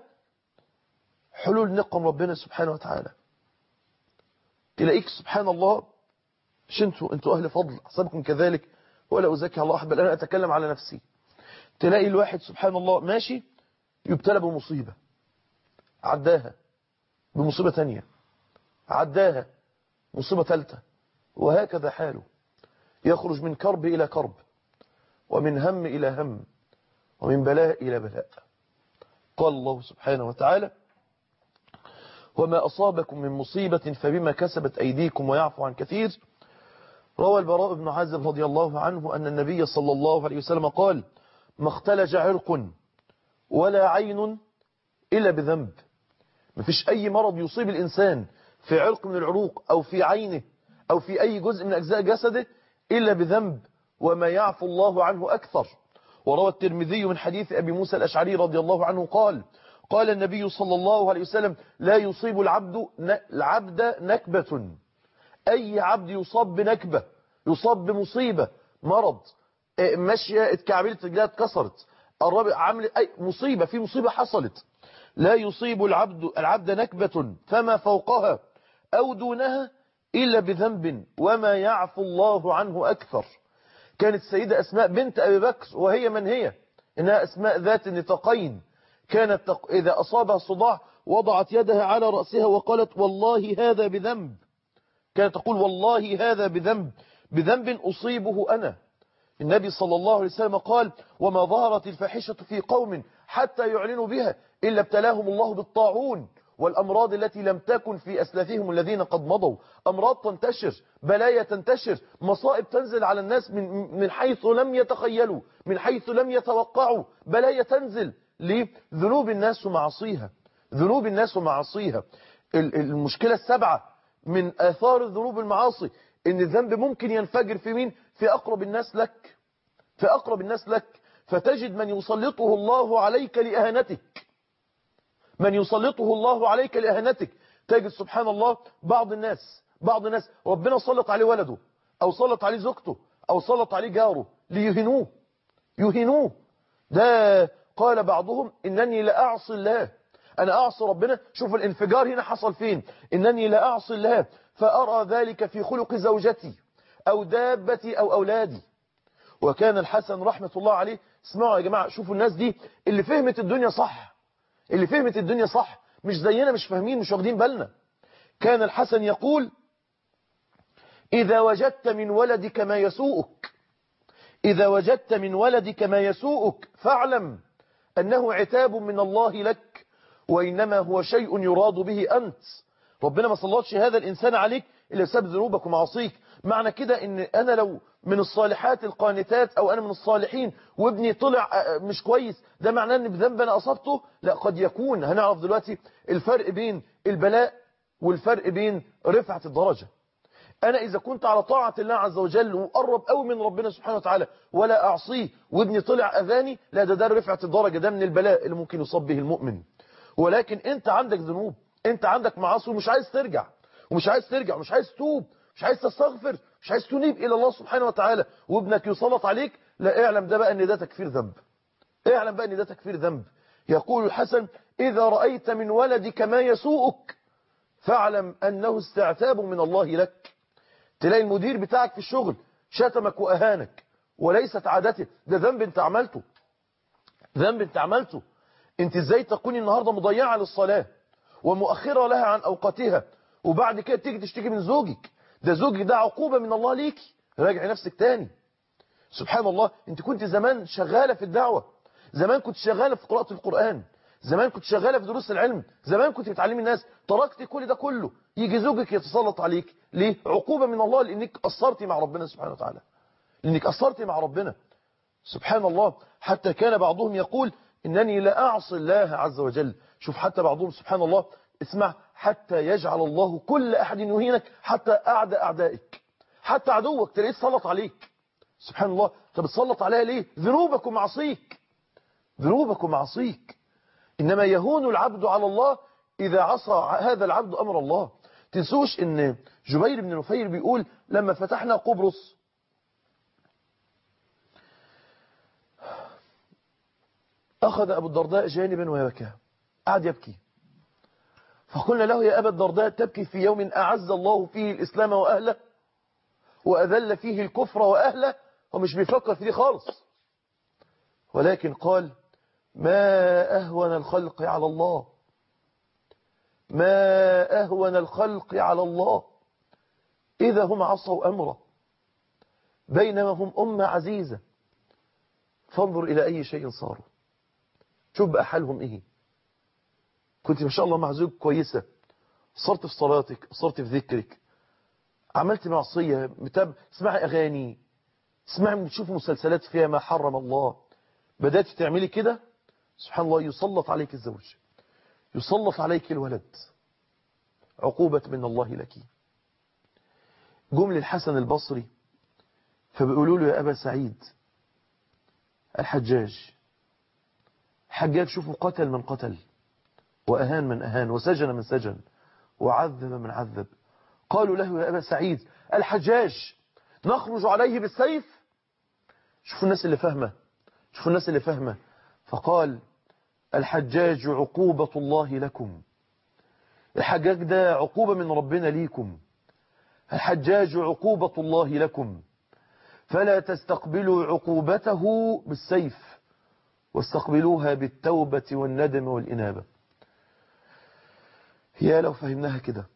حلول نقم ربنا سبحانه وتعالى. تلاقيك سبحان الله، مش انتوا أهل فضل أحسبكم كذلك ولا أزكي الله أحد، بل أنا أتكلم على نفسي. تلاقي الواحد سبحان الله ماشي يبتلى بمصيبة، عداها بمصيبة تانية، عداها مصيبة ثالثة، وهكذا حاله، يخرج من كرب إلى كرب، ومن هم إلى هم، ومن بلاء إلى بلاء. قال الله سبحانه وتعالى وما أصابكم من مصيبة فبما كسبت أيديكم ويعفو عن كثير. روى البراء بن عازب رضي الله عنه أن النبي صلى الله عليه وسلم قال ما اختلج عرق ولا عين إلا بذنب. ما فيش أي مرض يصيب الإنسان في عرق من العروق أو في عينه أو في أي جزء من أجزاء جسده إلا بذنب، وما يعفو الله عنه أكثر. وروى الترمذي من حديث أبي موسى الأشعري رضي الله عنه قال النبي صلى الله عليه وسلم لا يصيب العبد نكبة. أي عبد يصاب بنكبة، يصاب بمصيبة، مرض، ماشية اتكعبلت رجلها اتكسرت، عملت أي مصيبة، في مصيبة حصلت، لا يصيب العبد نكبة فما فوقها أو دونها إلا بذنب وما يعفو الله عنه أكثر. كانت السيدة أسماء بنت أبي بكر، وهي من هي؟ إنها أسماء ذات النطاقين. كانت إذا أصابها صداع وضعت يدها على رأسها وقالت والله هذا بذنب. كانت تقول والله هذا بذنب أصيبه أنا. النبي صلى الله عليه وسلم قال وما ظهرت الفاحشة في قوم حتى يعلنوا بها إلا ابتلاهم الله بالطاعون والأمراض التي لم تكن في أسلافهم الذين قد مضوا. أمراض تنتشر، بلايا تنتشر، مصائب تنزل على الناس من حيث لم يتخيلوا، من حيث لم يتوقعوا، بلايا تنزل لذنوب الناس ومعاصيها. ذنوب الناس ومعاصيها. المشكلة السبعة من آثار الذنوب والمعاصي إن الذنب ممكن ينفجر في مين؟ في أقرب الناس لك، في أقرب الناس لك، فتجد من يسلطه الله عليك لإهانتك، من يسلطه الله عليك لإهانتك. تجد سبحان الله بعض الناس ربنا سلط عليه ولده أو سلط عليه زوجته أو سلط عليه جاره ليهنوه، يهنوه. ده قال بعضهم إنني لأعصي الله، أنا أعصي ربنا. شوف الانفجار هنا حصل فين. إنني لأعصي الله فأرى ذلك في خلق زوجتي أو دابتي أو أولادي. وكان الحسن رحمة الله عليه، اسمعوا يا جماعة، شوفوا الناس دي اللي فهمت الدنيا صح، اللي فهمت الدنيا صح، مش زينا مش فاهمين مش واخدين بالنا. كان الحسن يقول إذا وجدت من ولدك ما يسوءك، إذا وجدت من ولدك ما يسوءك فاعلم أنه عتاب من الله لك وإنما هو شيء يراد به أنت. ربنا ما صلتش هذا الإنسان عليك إلا بسبب ذنوبك ومعاصيك. معنى كده إن أنا لو من الصالحات القانتات أو أنا من الصالحين وابني طلع مش كويس، ده معناه أن بذنب أنا أصبته؟ لا، قد يكون. هنعرف دلوقتي الفرق بين البلاء والفرق بين رفعة الدرجة. أنا إذا كنت على طاعة الله عز وجل وقرب قوي من ربنا سبحانه وتعالى ولا أعصيه وابني طلع أذاني، لا، ده رفعة الدرجة، ده من البلاء اللي ممكن يصاب به المؤمن. ولكن أنت عندك ذنوب، أنت عندك معاصي ومش عايز ترجع ومش عايز ترجع ومش عايز تتوب، مش عايز تستغفر، مش عايز تنيب إلى الله سبحانه وتعالى، وابنك يسلط عليك، لا، اعلم ده بقى أن ده تكفير ذنب، اعلم بقى أن ده تكفير ذنب. يقول الحسن إذا رأيت من ولدك ما يسوءك فاعلم أنه استعتاب من الله لك. تلاقي المدير بتاعك في الشغل شتمك وأهانك وليست عادته، ده ذنب انت عملته، ذنب انت عملته. انت ازاي تكوني النهاردة مضيعة للصلاة ومؤخرة لها عن أوقاتها وبعد كده تيجي تشتكي من زوجك؟ ده زوجك ده عقوبة من الله ليكي، راجعي نفسك تاني. سبحان الله، انت كنت زمان شغالة في الدعوة، زمان كنت شغالة في قراءة القرآن، زمان كنت شغالة في دروس العلم، زمان كنت بتعلمي الناس، تركتي كل ده كله، يجي زوجك يتسلط عليك ليه؟ عقوبة من الله لأنك قصرتي مع ربنا سبحانه وتعالى، لأنك قصرتي مع ربنا. سبحان الله، حتى كان بعضهم يقول إنني لا أعصي الله عز وجل. شوف حتى بعضهم سبحان الله، اسمع، حتى يجعل الله كل أحد يهينك، حتى أعدائك، حتى عدوك تلاقيه تسلط عليك. سبحان الله، طب بتسلط عليها ليه؟ ذنوبك ومعصيك، ذنوبك ومعصيك. إنما يهون العبد على الله إذا عصى هذا العبد أمر الله. تنسوش إن جبير بن نفير بيقول لما فتحنا قبرص أخذ أبو الدرداء جانبا ويبكى، قعد يبكي، فقلنا له يا أبا الدرداء تبكي في يوم أعز الله فيه الإسلام وأهله وأذل فيه الكفر وأهله؟ ومش بيفكر في دي خالص، ولكن قال ما أهون الخلق على الله، ما أهون الخلق على الله إذا هم عصوا أمره بينما هم أمة عزيزة، فانظر إلى أي شيء صاروا. شوف بقى حالهم إيه. كنت ما شاء الله مع زوج كويسة، صرت في صلاتك، صرت في ذكرك، عملت معصية، اسمعي أغاني، اسمعي بتشوف مسلسلات فيها ما حرم الله، بدأت تعملي كده، سبحان الله يسلط عليك الزوج، يسلط عليك الولد، عقوبة من الله لك. جمل الحسن البصري فبيقولوا له يا أبا سعيد الحجاج شوفوا قتل من قتل وأهان من أهان وسجن من سجن وعذب من عذب. قالوا له يا أبا سعيد الحجاج نخرج عليه بالسيف؟ شوفوا الناس اللي فاهمة، شوفوا الناس اللي فاهمة. فقال الحجاج عقوبة الله لكم، الحجاج ده عقوبة من ربنا ليكم، الحجاج عقوبة الله لكم، فلا تستقبلوا عقوبته بالسيف واستقبلوها بالتوبة والندم والإنابة. يا لو فهمناها كده.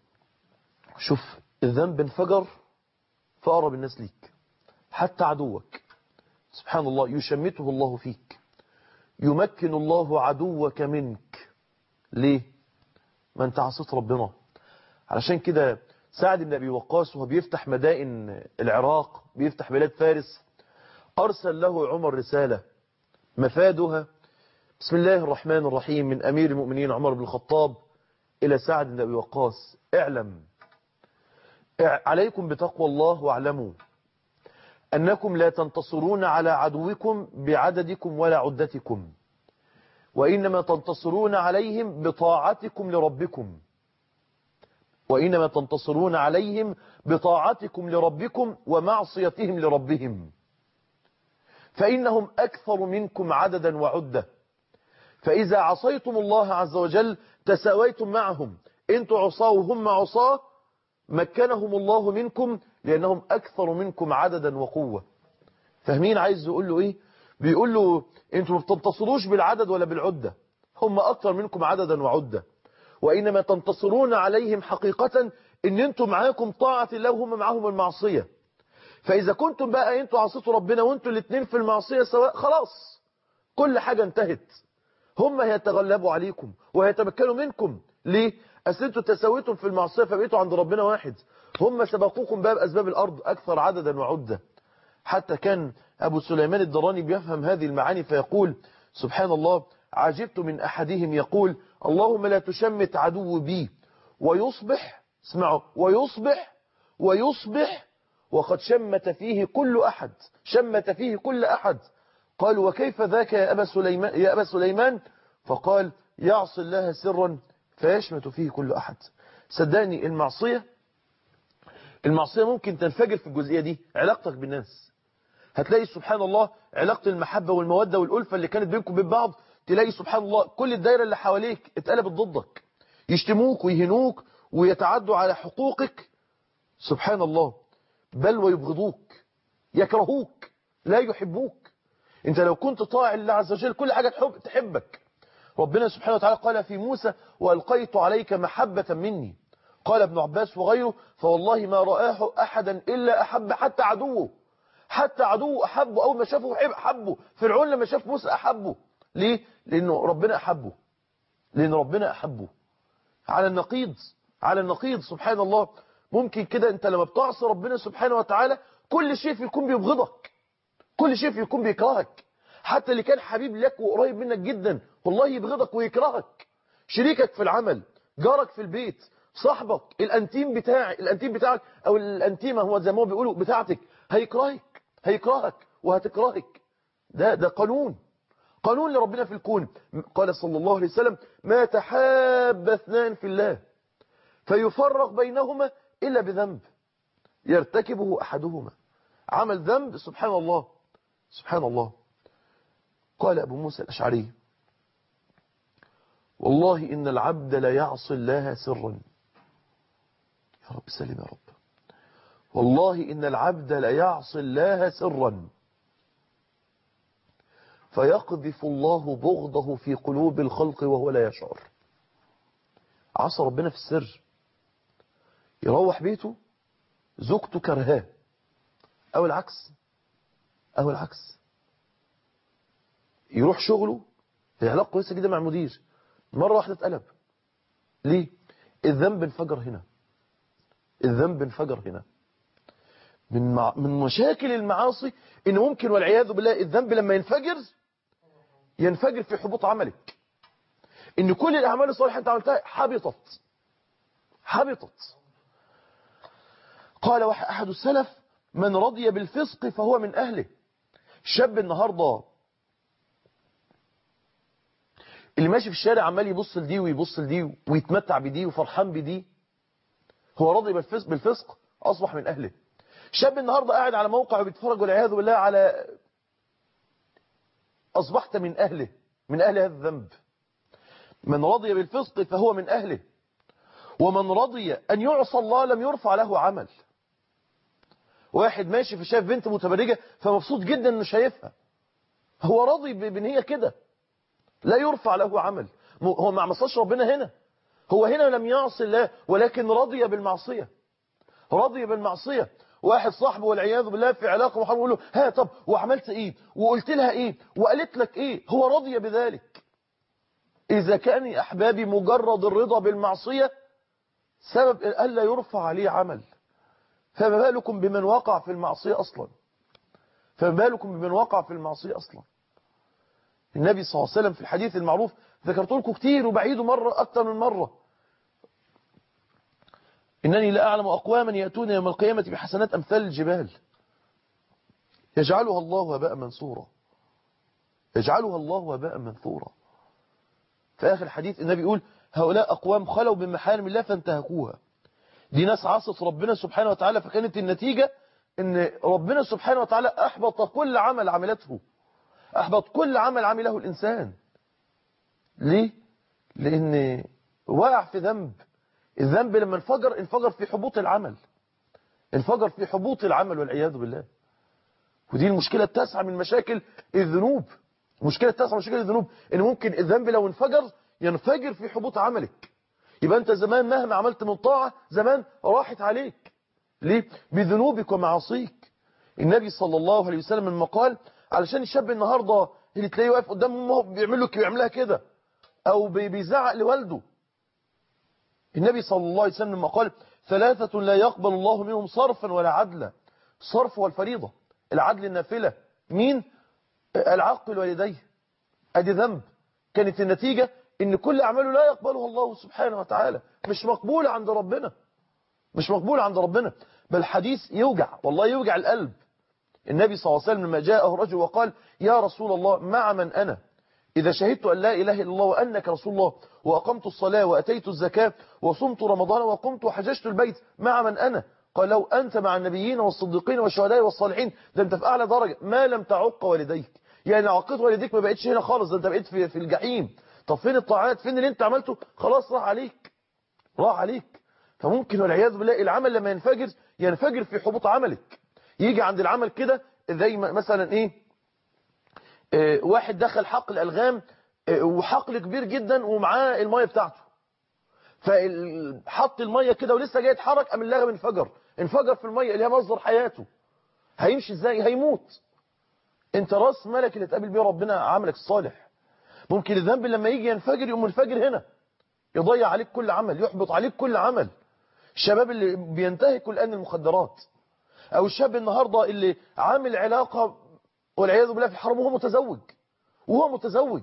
شوف الذنب انفجر فأقرب الناس ليك، حتى عدوك، سبحان الله يشمته الله فيك، يمكن الله عدوك منك. ليه؟ ما انت عصيت ربنا. علشان كده سعد بن أبي وقاص وهو بيفتح مدائن العراق، بيفتح بلاد فارس، أرسل له عمر رسالة مفادها: بسم الله الرحمن الرحيم، من أمير المؤمنين عمر بن الخطاب إلى سعد بن أبي وقاص: اعلم عليكم بتقوى الله، واعلموا أنكم لا تنتصرون على عدوكم بعددكم ولا عدتكم، وإنما تنتصرون عليهم بطاعتكم لربكم، وإنما تنتصرون عليهم بطاعتكم لربكم ومعصيتهم لربهم، فإنهم أكثر منكم عددا وعدة، فإذا عصيتم الله عز وجل تساويتم معهم، انتوا عصاه وهم عصاه مكنهم الله منكم لأنهم أكثر منكم عددا وقوة. فاهمين عايز يقول له إيه؟ بيقول له انتوا ما بتنتصروش بالعدد ولا بالعدة، هم أكثر منكم عددا وعدة، وإنما تنتصرون عليهم حقيقة إن انتم معاكم طاعة الله وهم معاهم المعصية. فإذا كنتم بقى انتوا عصيتوا ربنا وانتوا الاثنين في المعصية سواء، خلاص كل حاجة انتهت، هم هيتغلبوا عليكم وهيتمكنوا منكم. ليه؟ أصل انتوا تساويتم في المعصية فبقيتوا عند ربنا واحد، هم سبقوكم باب أسباب الأرض أكثر عددا وعدة. حتى كان أبو سليمان الدراني بيفهم هذه المعاني فيقول: سبحان الله، عجبت من أحدهم يقول: اللهم لا تشمت عدو بي ويصبح، اسمعوا، ويصبح وقد شمت فيه كل أحد، شمت فيه كل أحد. قال: وكيف ذاك يا أبا سليمان؟ فقال: يعصي الله سرا فيشمت فيه كل أحد. صدقني المعصية ممكن تنفجر في الجزئية دي. علاقتك بالناس هتلاقي سبحان الله علاقة المحبة والمودة والألفة اللي كانت بينكم وبين بعض، تلاقي سبحان الله كل الدائرة اللي حواليك اتقلبت ضدك، يشتموك ويهنوك ويتعدوا على حقوقك، سبحان الله، بل ويبغضوك، يكرهوك، لا يحبوك. انت لو كنت طاع الله عز وجل كل حاجة تحبك. ربنا سبحانه وتعالى قال في موسى: وألقيت عليك محبة مني. قال ابن عباس وغيره: فوالله ما رآه أحدا إلا أحب، حتى عدوه أحبه، أول ما شافه أحبه. فرعون لما شاف موسى أحبه. ليه؟ لأنه ربنا أحبه. على النقيض سبحان الله. ممكن كده أنت لما بتعصي ربنا سبحانه وتعالى كل شيء فيكون بيبغضك، كل شيء فيكون بيكرهك. حتى اللي كان حبيب لك وقريب منك جدا والله يبغضك ويكرهك. شريكك في العمل، جارك في البيت، صاحبك، الانتيم بتاعك او الانتيمه هو زي ما بيقولوا بتاعتك، هيكرهك وهتكرهك. ده قانون لربنا في الكون. قال صلى الله عليه وسلم: ما تحاب اثنان في الله فيفرق بينهما إلا بذنب يرتكبه أحدهما. عمل ذنب، سبحان الله. قال أبو موسى الأشعري: والله إن العبد لا يعصي الله سرا. يا رب سلم يا رب. والله إن العبد لا يعصي الله سرا فيقذف الله بغضه في قلوب الخلق وهو لا يشعر. عصى ربنا في السر، يروح بيته زوجته كرهاه، أو العكس، يروح شغله في علاقة كويسة جدا مع المدير، مرة واحدة اتقلب. ليه؟ الذنب انفجر هنا. من مشاكل المعاصي إن ممكن والعياذ بالله الذنب لما ينفجر في حبوط عملك، إن كل الأعمال الصالحة أنت عملتها حبطت. قال أحد السلف: من رضي بالفسق فهو من أهله. شاب النهاردة اللي ماشي في الشارع عمال يبص لدي ويبص لدي ويتمتع بدي وفرحان بدي، هو راضي بالفسق، أصبح من أهله. شاب النهاردة قاعد على موقع وبيتفرج والعياذ بالله على، أصبحت من أهل هذا الذنب. من رضي بالفسق فهو من أهله. ومن رضي أن يعصى الله لم يرفع له عمل. واحد ماشي في شاف بنت متبرجة فمبسوط جدا انه شايفها، هو راضي بان هي كده، لا يرفع له عمل. هو ما عصاش ربنا هنا، هو هنا لم يعصي الله ولكن رضي بالمعصية. واحد صاحبه والعياذ بالله في علاقة محرمة يقول له ها طب وعملت ايه وقلت لها ايه وقالت لك ايه، هو رضي بذلك. إذا كان يا أحبابي مجرد الرضا بالمعصية سبب ألا يرفع عليه عمل، فما بالكم بمن وقع في المعصية أصلا، فما بالكم بمن وقع في المعصية أصلا. النبي صلى الله عليه وسلم في الحديث المعروف ذكرت لكم كتير وبعيده مرة أكثر من مرة: إنني لا أعلم أقواما يأتون يوم القيامة بحسنات أمثال الجبال يجعلها الله وباء منثورا، يجعلها الله وباء منثورا. في آخر الحديث النبي يقول: هؤلاء أقوام خلوا بمحارم الله فانتهكوها. دي ناس عصت ربنا سبحانه وتعالى، فكانت النتيجة ان ربنا سبحانه وتعالى أحبط كل عمل عملته، أحبط كل عمل عمله الإنسان. ليه؟ لأن وقع في ذنب، الذنب لما انفجر في حبوط العمل، انفجر في حبوط العمل والعياذ بالله. ودي المشكلة التاسعة من مشاكل الذنوب، المشكلة التاسعة من مشاكل الذنوب ان ممكن الذنب لو انفجر ينفجر في حبوط عملك. يبقى انت زمان مهما عملت من طاعة زمان راحت عليك. ليه؟ بذنوبك ومعاصيك. النبي صلى الله عليه وسلم لما قال علشان الشاب النهاردة اللي تلاقيه واقف قدام امه بيعملها كده او بيزعق لوالده، النبي صلى الله عليه وسلم لما قال: ثلاثة لا يقبل الله منهم صرفا ولا عدلا. الصرف والفريضة، العدل النافلة. مين؟ العق الوالديه. ادي ذنب كانت النتيجة ان كل اعماله لا يقبلها الله سبحانه وتعالى، مش مقبولة عند ربنا، مش مقبولة عند ربنا. بل حديث يوجع، والله يوجع القلب. النبي صلى الله عليه وسلم لما جاءه رجل وقال: يا رسول الله مع من أنا إذا شهدت أن لا إله إلا الله وأنك رسول الله وأقمت الصلاة وأتيت الزكاة وصمت رمضان وقمت وحججت البيت، مع من أنا؟ قال: لو أنت مع النبيين والصديقين والشهداء والصالحين، ده أنت في أعلى درجة ما لم تعق والديك. يعني عقيت والديك ما بقتش هنا خالص، ده أنت بقيت في الجحيم. طب فين الطاعات؟ فين اللي أنت عملته؟ خلاص راح عليك، راح عليك. فممكن والعياذ بالله العمل لما ينفجر في حبوط عملك. يجي عند العمل كده زي مثلا ايه، واحد دخل حقل ألغام وحقل كبير جدا ومعاه المية بتاعته، فحط المية كده ولسه جاي يتحرك قام اللغم انفجر في المية اللي هي مصدر حياته. هيمشي ازاي؟ هيموت. انت راس ملك اللي تقابل بيه ربنا عملك الصالح. ممكن الذنب لما يجي ينفجر يقوم منفجر هنا، يضيع عليك كل عمل، يحبط عليك كل عمل. الشباب اللي بينتهكوا الآن المخدرات، او الشاب النهاردة اللي عامل علاقة والعياذ بالله في الحرام وهو متزوج،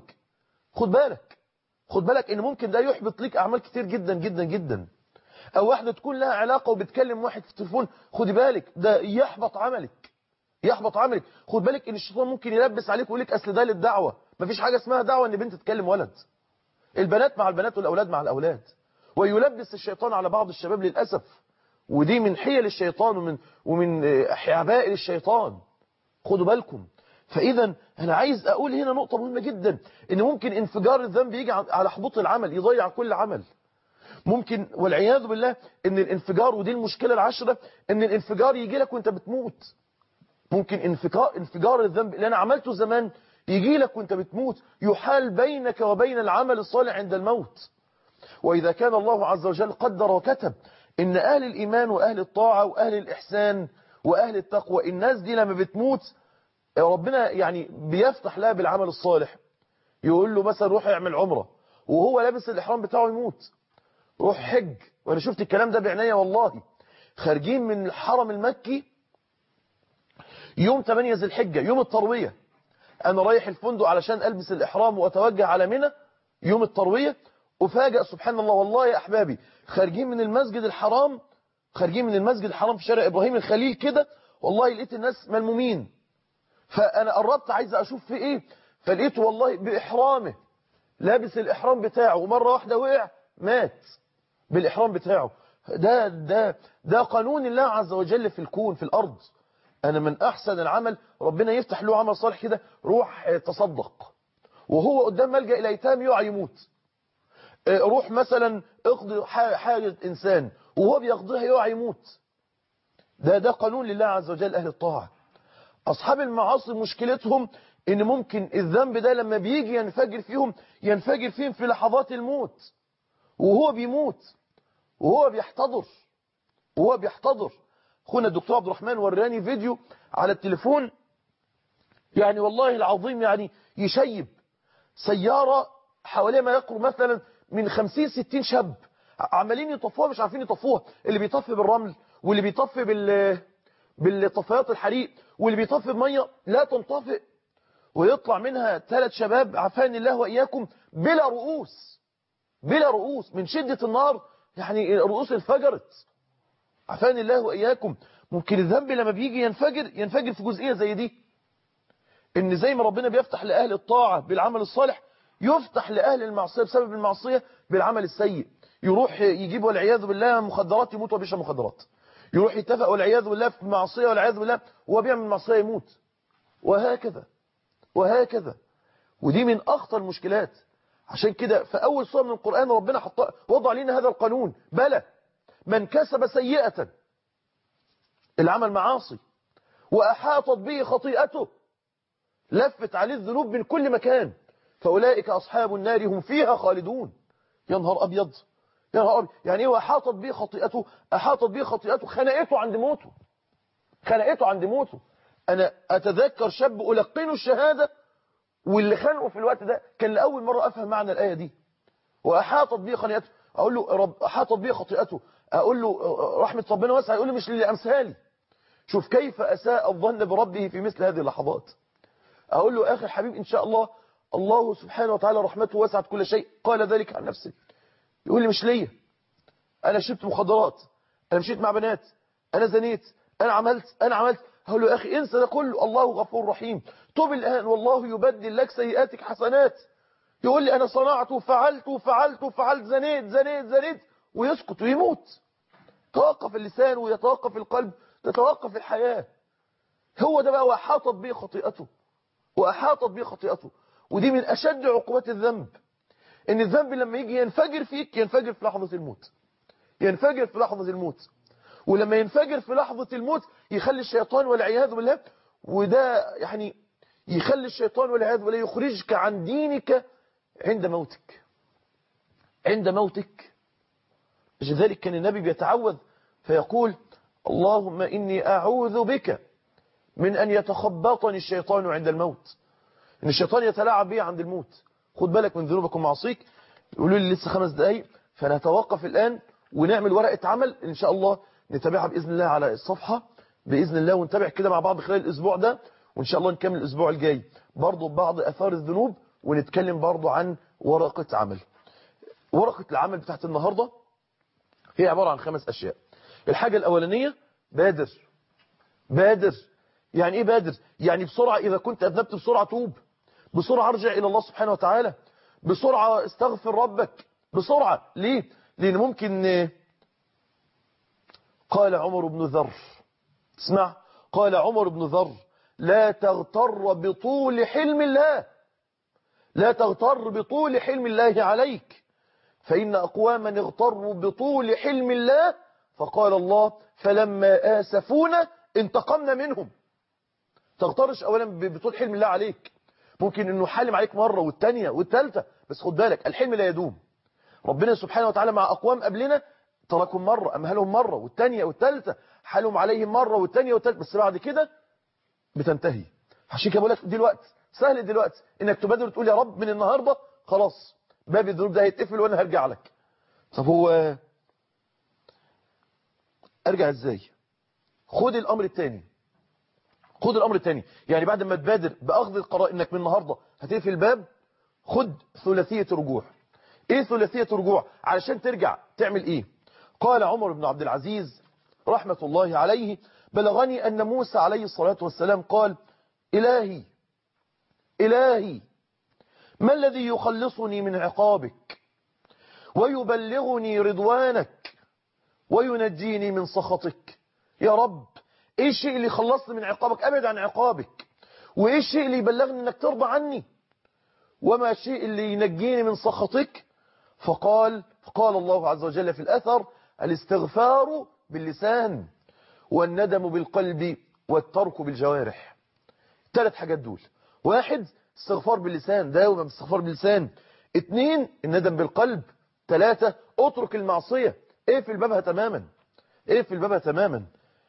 خد بالك ان ممكن ده يحبط ليك اعمال كتير جدا جدا جدا. او واحدة تكون لها علاقة وبتكلم واحد في التليفون، خد بالك ده يحبط عملك. خد بالك ان الشيطان ممكن يلبس عليك ويقول لك اصل ده للدعوة. مفيش حاجة اسمها دعوة ان بنت تكلم ولد، البنات مع البنات والاولاد مع الاولاد. ويلبس الشيطان على بعض الشباب للأسف، ودي من حيل الشيطان ومن حبائل الشيطان. خدوا بالكم. فإذا أنا عايز أقول هنا نقطة مهمة جدا، إن ممكن انفجار الذنب يجي على حبوط العمل، يضيع كل عمل. ممكن والعياذ بالله إن الانفجار، ودي المشكلة العشرة، إن الانفجار يجي لك وانت بتموت. ممكن انفجار الذنب اللي أنا عملته زمان يجي لك وانت بتموت، يحال بينك وبين العمل الصالح عند الموت. وإذا كان الله عز وجل قدر وكتب إن أهل الإيمان وأهل الطاعة وأهل الإحسان وأهل التقوى، الناس دي لما بتموت ربنا يعني بيفتح لها بالعمل الصالح. يقول له مثلا روح يعمل عمرة وهو لابس الإحرام بتاعه يموت، روح حج. وأنا شفت الكلام ده بعناية والله. خارجين من الحرم المكي يوم 8 ذي الحجة، يوم التروية، أنا رايح الفندق علشان ألبس الإحرام وأتوجه على منى يوم التروية. وفاجأ سبحان الله والله يا أحبابي، خارجين من المسجد الحرام في شارع إبراهيم الخليل كده، والله لقيت الناس ملمومين. فأنا قربت عايز أشوف في إيه، فلقيته والله بإحرامه لابس الإحرام بتاعه، ومرة واحدة وقع مات بالإحرام بتاعه. ده قانون الله عز وجل في الكون في الأرض. أنا من أحسن العمل ربنا يفتح له عمل صالح كده، روح تصدق وهو قدام ملجأ الأيتام يقع يموت. روح مثلا اقضي حاجة إنسان وهو بيقضيها يقع يموت. ده قانون لله عز وجل. أهل الطاعة أصحاب المعاصي مشكلتهم إن ممكن الذنب ده لما بيجي ينفجر فيهم في لحظات الموت، وهو بيموت وهو بيحتضر اخونا الدكتور عبد الرحمن وراني فيديو على التليفون، يعني والله العظيم يعني يشيب. سيارة حواليها ما يقرب مثلا من 50-60 شاب عمالين يطفوها مش عارفين يطفوها، اللي بيطفي بالرمل واللي بيطفي بالطفايات الحريق واللي بيطفي بميه لا تنطفئ، ويطلع منها 3 شباب عافاني الله وإياكم بلا رؤوس، بلا رؤوس من شدة النار، يعني رؤوس انفجرت عافاني الله وإياكم. ممكن الذنب لما بيجي ينفجر في جزئية زي دي، ان زي ما ربنا بيفتح لأهل الطاعة بالعمل الصالح يفتح لأهل المعصية بسبب المعصية بالعمل السيء. يروح يجيب والعياذ بالله مخدرات يموت وبيشرب مخدرات، يروح يتفق والعياذ بالله في معصية والعياذ بالله وهو بيعمل معصية يموت، وهكذا وهكذا. ودي من أخطر المشكلات. عشان كده في أول سورة من القرآن ربنا وضع لنا هذا القانون، بلى من كسب سيئة العمل معاصي وأحاطت به خطيئته، لفت عليه الذنوب من كل مكان، فأولئك أصحاب النار هم فيها خالدون. يا نهار أبيض، يا نهار أبيض. يعني إيه وأحاطت به خطيئته؟ أحاطت به خطيئته، خنقته عند موته، خنقته عند موته. أنا أتذكر شاب ألقنه الشهادة واللي خانقه في الوقت ده كان لأول مرة أفهم معنى الآية دي. وأحاطت به خطيئته، أقول له رب أحاطت به خطيئته، أقول له رحمة ربنا واسعة، يقول لي مش للأمثال. شوف كيف أساء الظن بربه في مثل هذه اللحظات. أقول له آخر حبيب إن شاء الله، الله سبحانه وتعالى رحمته وسعت كل شيء، قال ذلك عن نفسه. يقول لي مش ليا، أنا شربت مخدرات، أنا مشيت مع بنات، أنا زنيت، أنا عملت. أقول له يا أخي انسى ده كله، الله غفور رحيم، توب الآن والله يبدل لك سيئاتك حسنات. يقول لي أنا صنعت وفعلت، زنيت ويسكت ويموت. توقف اللسان ويتوقف القلب، تتوقف الحياة. هو ده بقى وأحاطت به خطيئته، وأحاطت به خطيئته. ودي من أشد عقوبات الذنب، إن الذنب لما يجي ينفجر فيك ينفجر في لحظة الموت، ينفجر في لحظة الموت. ولما ينفجر في لحظة الموت يخلي الشيطان والعياذ بالله، وده يعني يخلي الشيطان والعياذ بالله يخرجك عن دينك عند موتك، عند موتك. لذلك كان النبي بيتعوذ فيقول اللهم إني أعوذ بك من أن يتخبطني الشيطان عند الموت، إن الشيطان يتلاعب بي عند الموت. خد بالك من ذنوبك ومعصيك. يقولوا لي لسه 5 دقايق، فنتوقف الآن ونعمل ورقة عمل إن شاء الله نتابعها بإذن الله على الصفحة بإذن الله، ونتابع كده مع بعض خلال الأسبوع ده، وإن شاء الله نكمل الأسبوع الجاي برضو بعض أثار الذنوب، ونتكلم برضو عن ورقة عمل. ورقة العمل بتاعت النهاردة هي عبارة عن 5 أشياء. الحاجة الأولانية بادر. بادر يعني إيه بادر؟ يعني بسرعة، إذا كنت أذنبت بسرعة توب، بسرعة ارجع إلى الله سبحانه وتعالى، بسرعة استغفر ربك، بسرعة. ليه؟ لأن ممكن قال عمر بن ذر، اسمع، قال عمر بن ذر لا تغتر بطول حلم الله، لا تغتر بطول حلم الله عليك، فإن أقواما اغتروا بطول حلم الله فقال الله فلما آسفونا انتقمنا منهم. تغترش أولا بطول حلم الله عليك، ممكن أنه حالم عليك مرة والتانية والتالتة، بس خد بالك الحلم لا يدوم. ربنا سبحانه وتعالى مع أقوام قبلنا تركهم مرة، أمهلهم مرة والتانية والتالتة، حالهم عليهم مرة والتانية والتالتة، بس بعد كده بتنتهي. عشان كده بقول لك دلوقتي سهل دلوقتي انك تبادر وتقول يا رب من النهارده خلاص باب الذنوب ده هيتقفل وانا هرجع لك. طب هو ارجع ازاي؟ خد الامر الثاني، خد الامر الثاني. يعني بعد ما تبادر باخذ القرار انك من النهارده هتقفل الباب، خد ثلاثيه رجوع. ايه ثلاثيه رجوع؟ علشان ترجع تعمل ايه؟ قال عمر بن عبد العزيز رحمة الله عليه بلغني أن موسى عليه الصلاة والسلام قال إلهي إلهي ما الذي يخلصني من عقابك ويبلغني رضوانك وينجيني من سخطك؟ يا رب ايه الشيء اللي يخلصني من عقابك، ابعد عن عقابك، وايه الشيء اللي يبلغني انك ترضى عني، وما الشيء اللي ينجيني من سخطك؟ فقال الله عز وجل في الأثر الاستغفار باللسان والندم بالقلب والترك بالجوارح. 3 حاجات دول. 1 استغفار باللسان، داوم باستغفار باللسان. 2 الندم بالقلب. 3 اترك المعصية، اقفل بابها تماما، اقفل بابها تماما.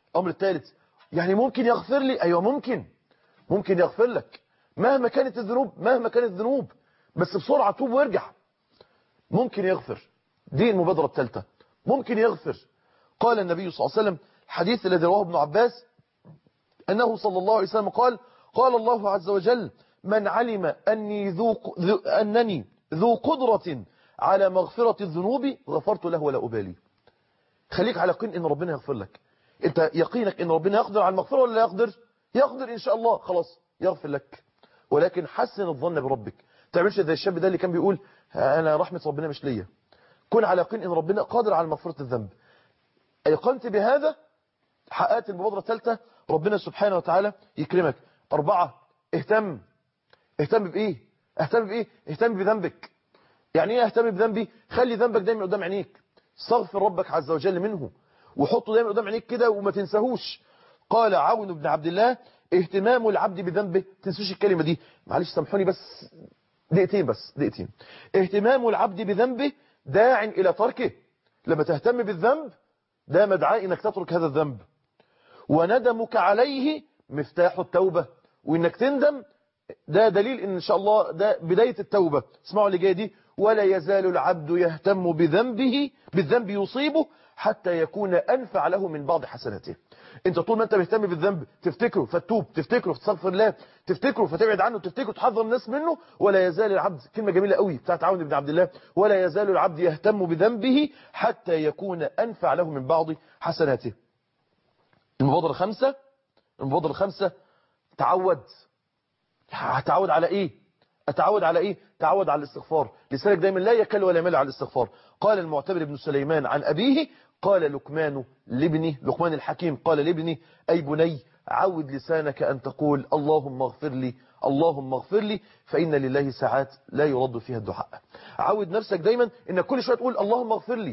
الأمر الثالث يعني ممكن يغفر لي، أيوة ممكن يغفر لك مهما كانت الذنوب، بس بسرعة توب وارجع. ممكن يغفر، دي المبادرة الثالثة، ممكن يغفر. قال النبي صلى الله عليه وسلم الحديث الذي رواه ابن عباس أنه صلى الله عليه وسلم قال الله عز وجل من علم أنني ذو قدرة على مغفرة الذنوب غفرت له ولا أبالي. خليك على يقين إن ربنا يغفر لك. أنت يقينك إن ربنا يقدر على المغفرة ولا لا يقدر إن شاء الله، خلاص يغفر لك. ولكن حسن الظن بربك، تعملش زي الشاب ده اللي كان بيقول أنا رحمة ربنا مش ليا. كن على يقين إن ربنا قادر على مغفرة الذنب. أيقنت بهذا حققت المبادرة الثالثة، ربنا سبحانه وتعالى يكرمك. 4 اهتم بإيه؟ اهتم بذنبك. يعني ايه اهتم بذنبي؟ خلي ذنبك دايما قدام عينيك، استغفر ربك عز وجل منه وحطه دايما قدام عينيك كده وما تنساهوش. قال عون بن عبد الله اهتمام العبد بذنبه، تنسوش الكلمة دي، معلش سامحوني بس دقيقتين. اهتمام العبد بذنبه داع إلى تركه. لما تهتم بالذنب ده مدعاء انك تترك هذا الذنب. وندمك عليه مفتاح التوبة، وانك تندم ده دليل ان شاء الله ده بداية التوبة. اسمعوا اللي جاي دي، ولا يزال العبد يهتم بالذنب يصيبه حتى يكون أنفع له من بعض حسناته. انت طول ما انت مهتم بالذنب تفتكره فتوب، تفتكره فتستغفر الله، تفتكره فتبعد عنه، تفتكره تحذر الناس منه. ولا يزال العبد، كلمة جميلة قوي بتاعت عون بن عبد الله، ولا يزال العبد يهتم بذنبه حتى يكون أنفع له من بعض حسناته. المبادرة الخامسة هتعود على ايه؟ تعود على الاستغفار. لسانك دايما لا يكل ولا يمل على الاستغفار. قال المعتمر بن سليمان عن أبيه قال لقمان الحكيم قال لابنه أي بني عود لسانك أن تقول اللهم اغفر لي فإن لله ساعات لا يرد فيها الدعاء. عود نفسك دايما انك كل شوية تقول اللهم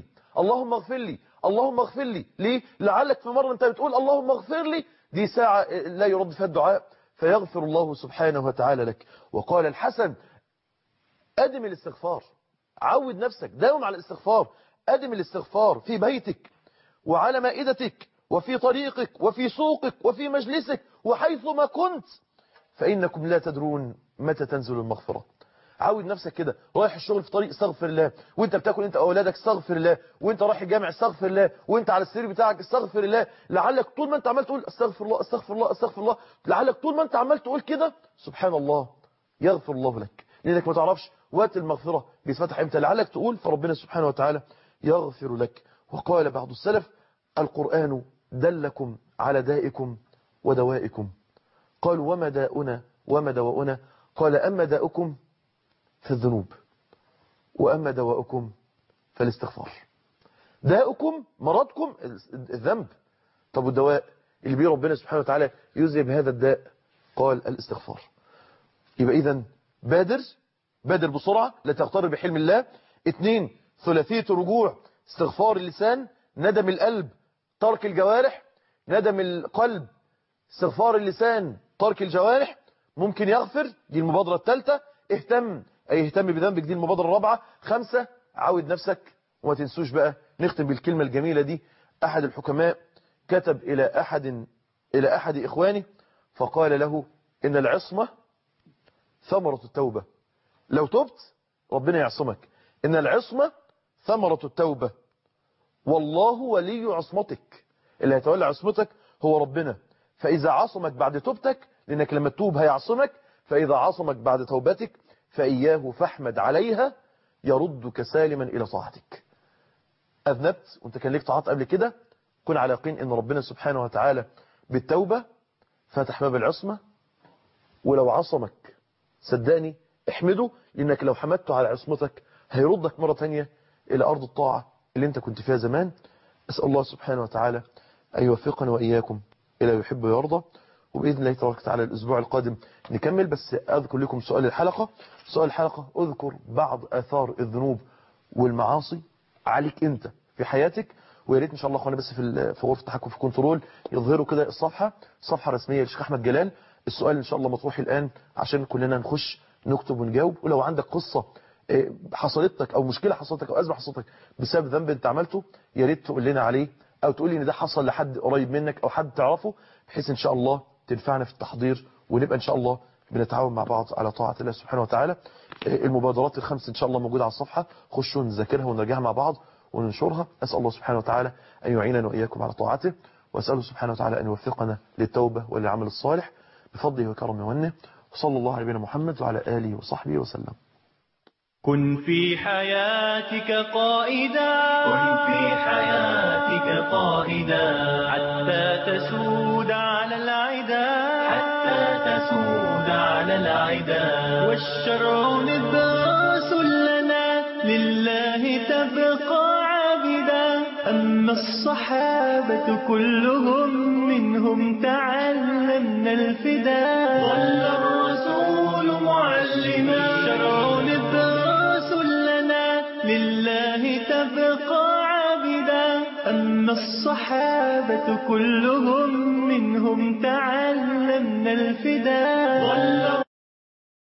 اغفر لي. ليه؟ لعلك في مرة انت بتقول اللهم اغفر لي دي ساعة لا يرد فيها الدعاء فيغفر الله سبحانه وتعالى لك. وقال الحسن أدم الاستغفار، عود نفسك داوم على الاستغفار. أدم الاستغفار في بيتك وعلى مائدتك وفي طريقك وفي سوقك وفي مجلسك وحيث ما كنت، فإنكم لا تدرون متى تنزل المغفرة. عود نفسك كده، رايح الشغل في طريق استغفر الله، وانت بتاكل انت اولادك استغفر الله، وانت رايح الجامع استغفر الله، وانت على السرير بتاعك استغفر الله. لعلك طول ما انت عمال تقول استغفر الله، لعلك طول ما انت عمال تقول كده سبحان الله يغفر الله لك، لانك ما تعرفش وقت المغفرة بيتفتح امتى. لعلك تقول فربنا سبحانه وتعالى يغفر لك. وقال بعض السلف القرآن دلكم على دائكم ودوائكم. قالوا وما دواؤنا؟ قال أما داؤكم في الذنوب وأما دواؤكم فالاستغفار. داؤكم مرضكم الذنب، طب والدواء اللي بيه ربنا سبحانه وتعالى يذهب هذا الداء؟ قال الاستغفار. يبقى إذن بادر بسرعة لا تغتر بحلم الله. 2 ثلاثية الرجوع، استغفار اللسان، ندم القلب، ترك الجوارح. ندم القلب، استغفار اللسان، ترك الجوارح. ممكن يغفر، دي المبادرة الثالثة. اهتم بذنبك، دي المبادرة الرابعة. 5 عود نفسك. وما تنسوش بقى نختم بالكلمة الجميلة دي. أحد الحكماء كتب إلى أحد إخوانه فقال له إن العصمة ثمرة التوبة، لو تبت ربنا يعصمك. إن العصمة ثمرة التوبة والله ولي عصمتك، اللي هيتولى عصمتك هو ربنا. فإذا عصمك بعد توبتك، لأنك لما تتوب هيعصمك، فإذا عصمك بعد توبتك فإياه فاحمد عليها يردك سالما إلى طاعتك. أذنبت وانت كان ليك طاعات قبل كده، كن على يقين إن ربنا سبحانه وتعالى بالتوبة فتح باب العصمة. ولو عصمك صدقني احمده، لأنك لو حمدته على عصمتك هيردك مرة تانية إلى أرض الطاعة اللي انت كنت فيها زمان. أسأل الله سبحانه وتعالى أن يوفقنا وإياكم إلى يحب ويرضى. وبإذن الله تبارك وتعالى الأسبوع القادم نكمل. بس أذكر لكم سؤال الحلقة. أذكر بعض آثار الذنوب والمعاصي عليك أنت في حياتك. ويا ريت إن شاء الله أخوانا بس في غرفة التحكم في كنترول يظهروا كده صفحة رسمية للشيخ أحمد جلال. السؤال إن شاء الله مطروح الآن عشان كلنا نخش نكتب ونجاوب. ولو عندك قصة حصلت لك أو مشكلة حصلت لك أو أزمة حصلت لك بسبب ذنب أنت عملته، يا ريت تقول لنا عليه أو تقول لي إن ده حصل لحد قريب منك أو حد تعرفه، بحيث إن شاء الله تنفعنا في التحضير، ونبقى إن شاء الله بنتعاون مع بعض على طاعة الله سبحانه وتعالى. المبادرات ال5 إن شاء الله موجودة على الصفحة، خشوا نذاكرها ونراجعها مع بعض وننشرها. أسأل الله سبحانه وتعالى أن يعيننا وإياكم على طاعته، وأسأله سبحانه وتعالى أن يوفقنا للتوبة وللعمل الصالح بفضله وكرمه ومنه. وصلى الله على نبينا محمد وعلى آله وصحبه وسلم. كن في حياتك قائدا، كن في حياتك قائدا، حتى تسود على العدا، حتى تسود على العدا. والشرع نبراس لنا لله تبقى عابدا. أما الصحابة كلهم منهم تعلمنا الفداء. ظل الرسول معلما، الشرع نبراس لنا لله تبقى عابدا. أما الصحابة كلهم منهم تعلمنا الفداء.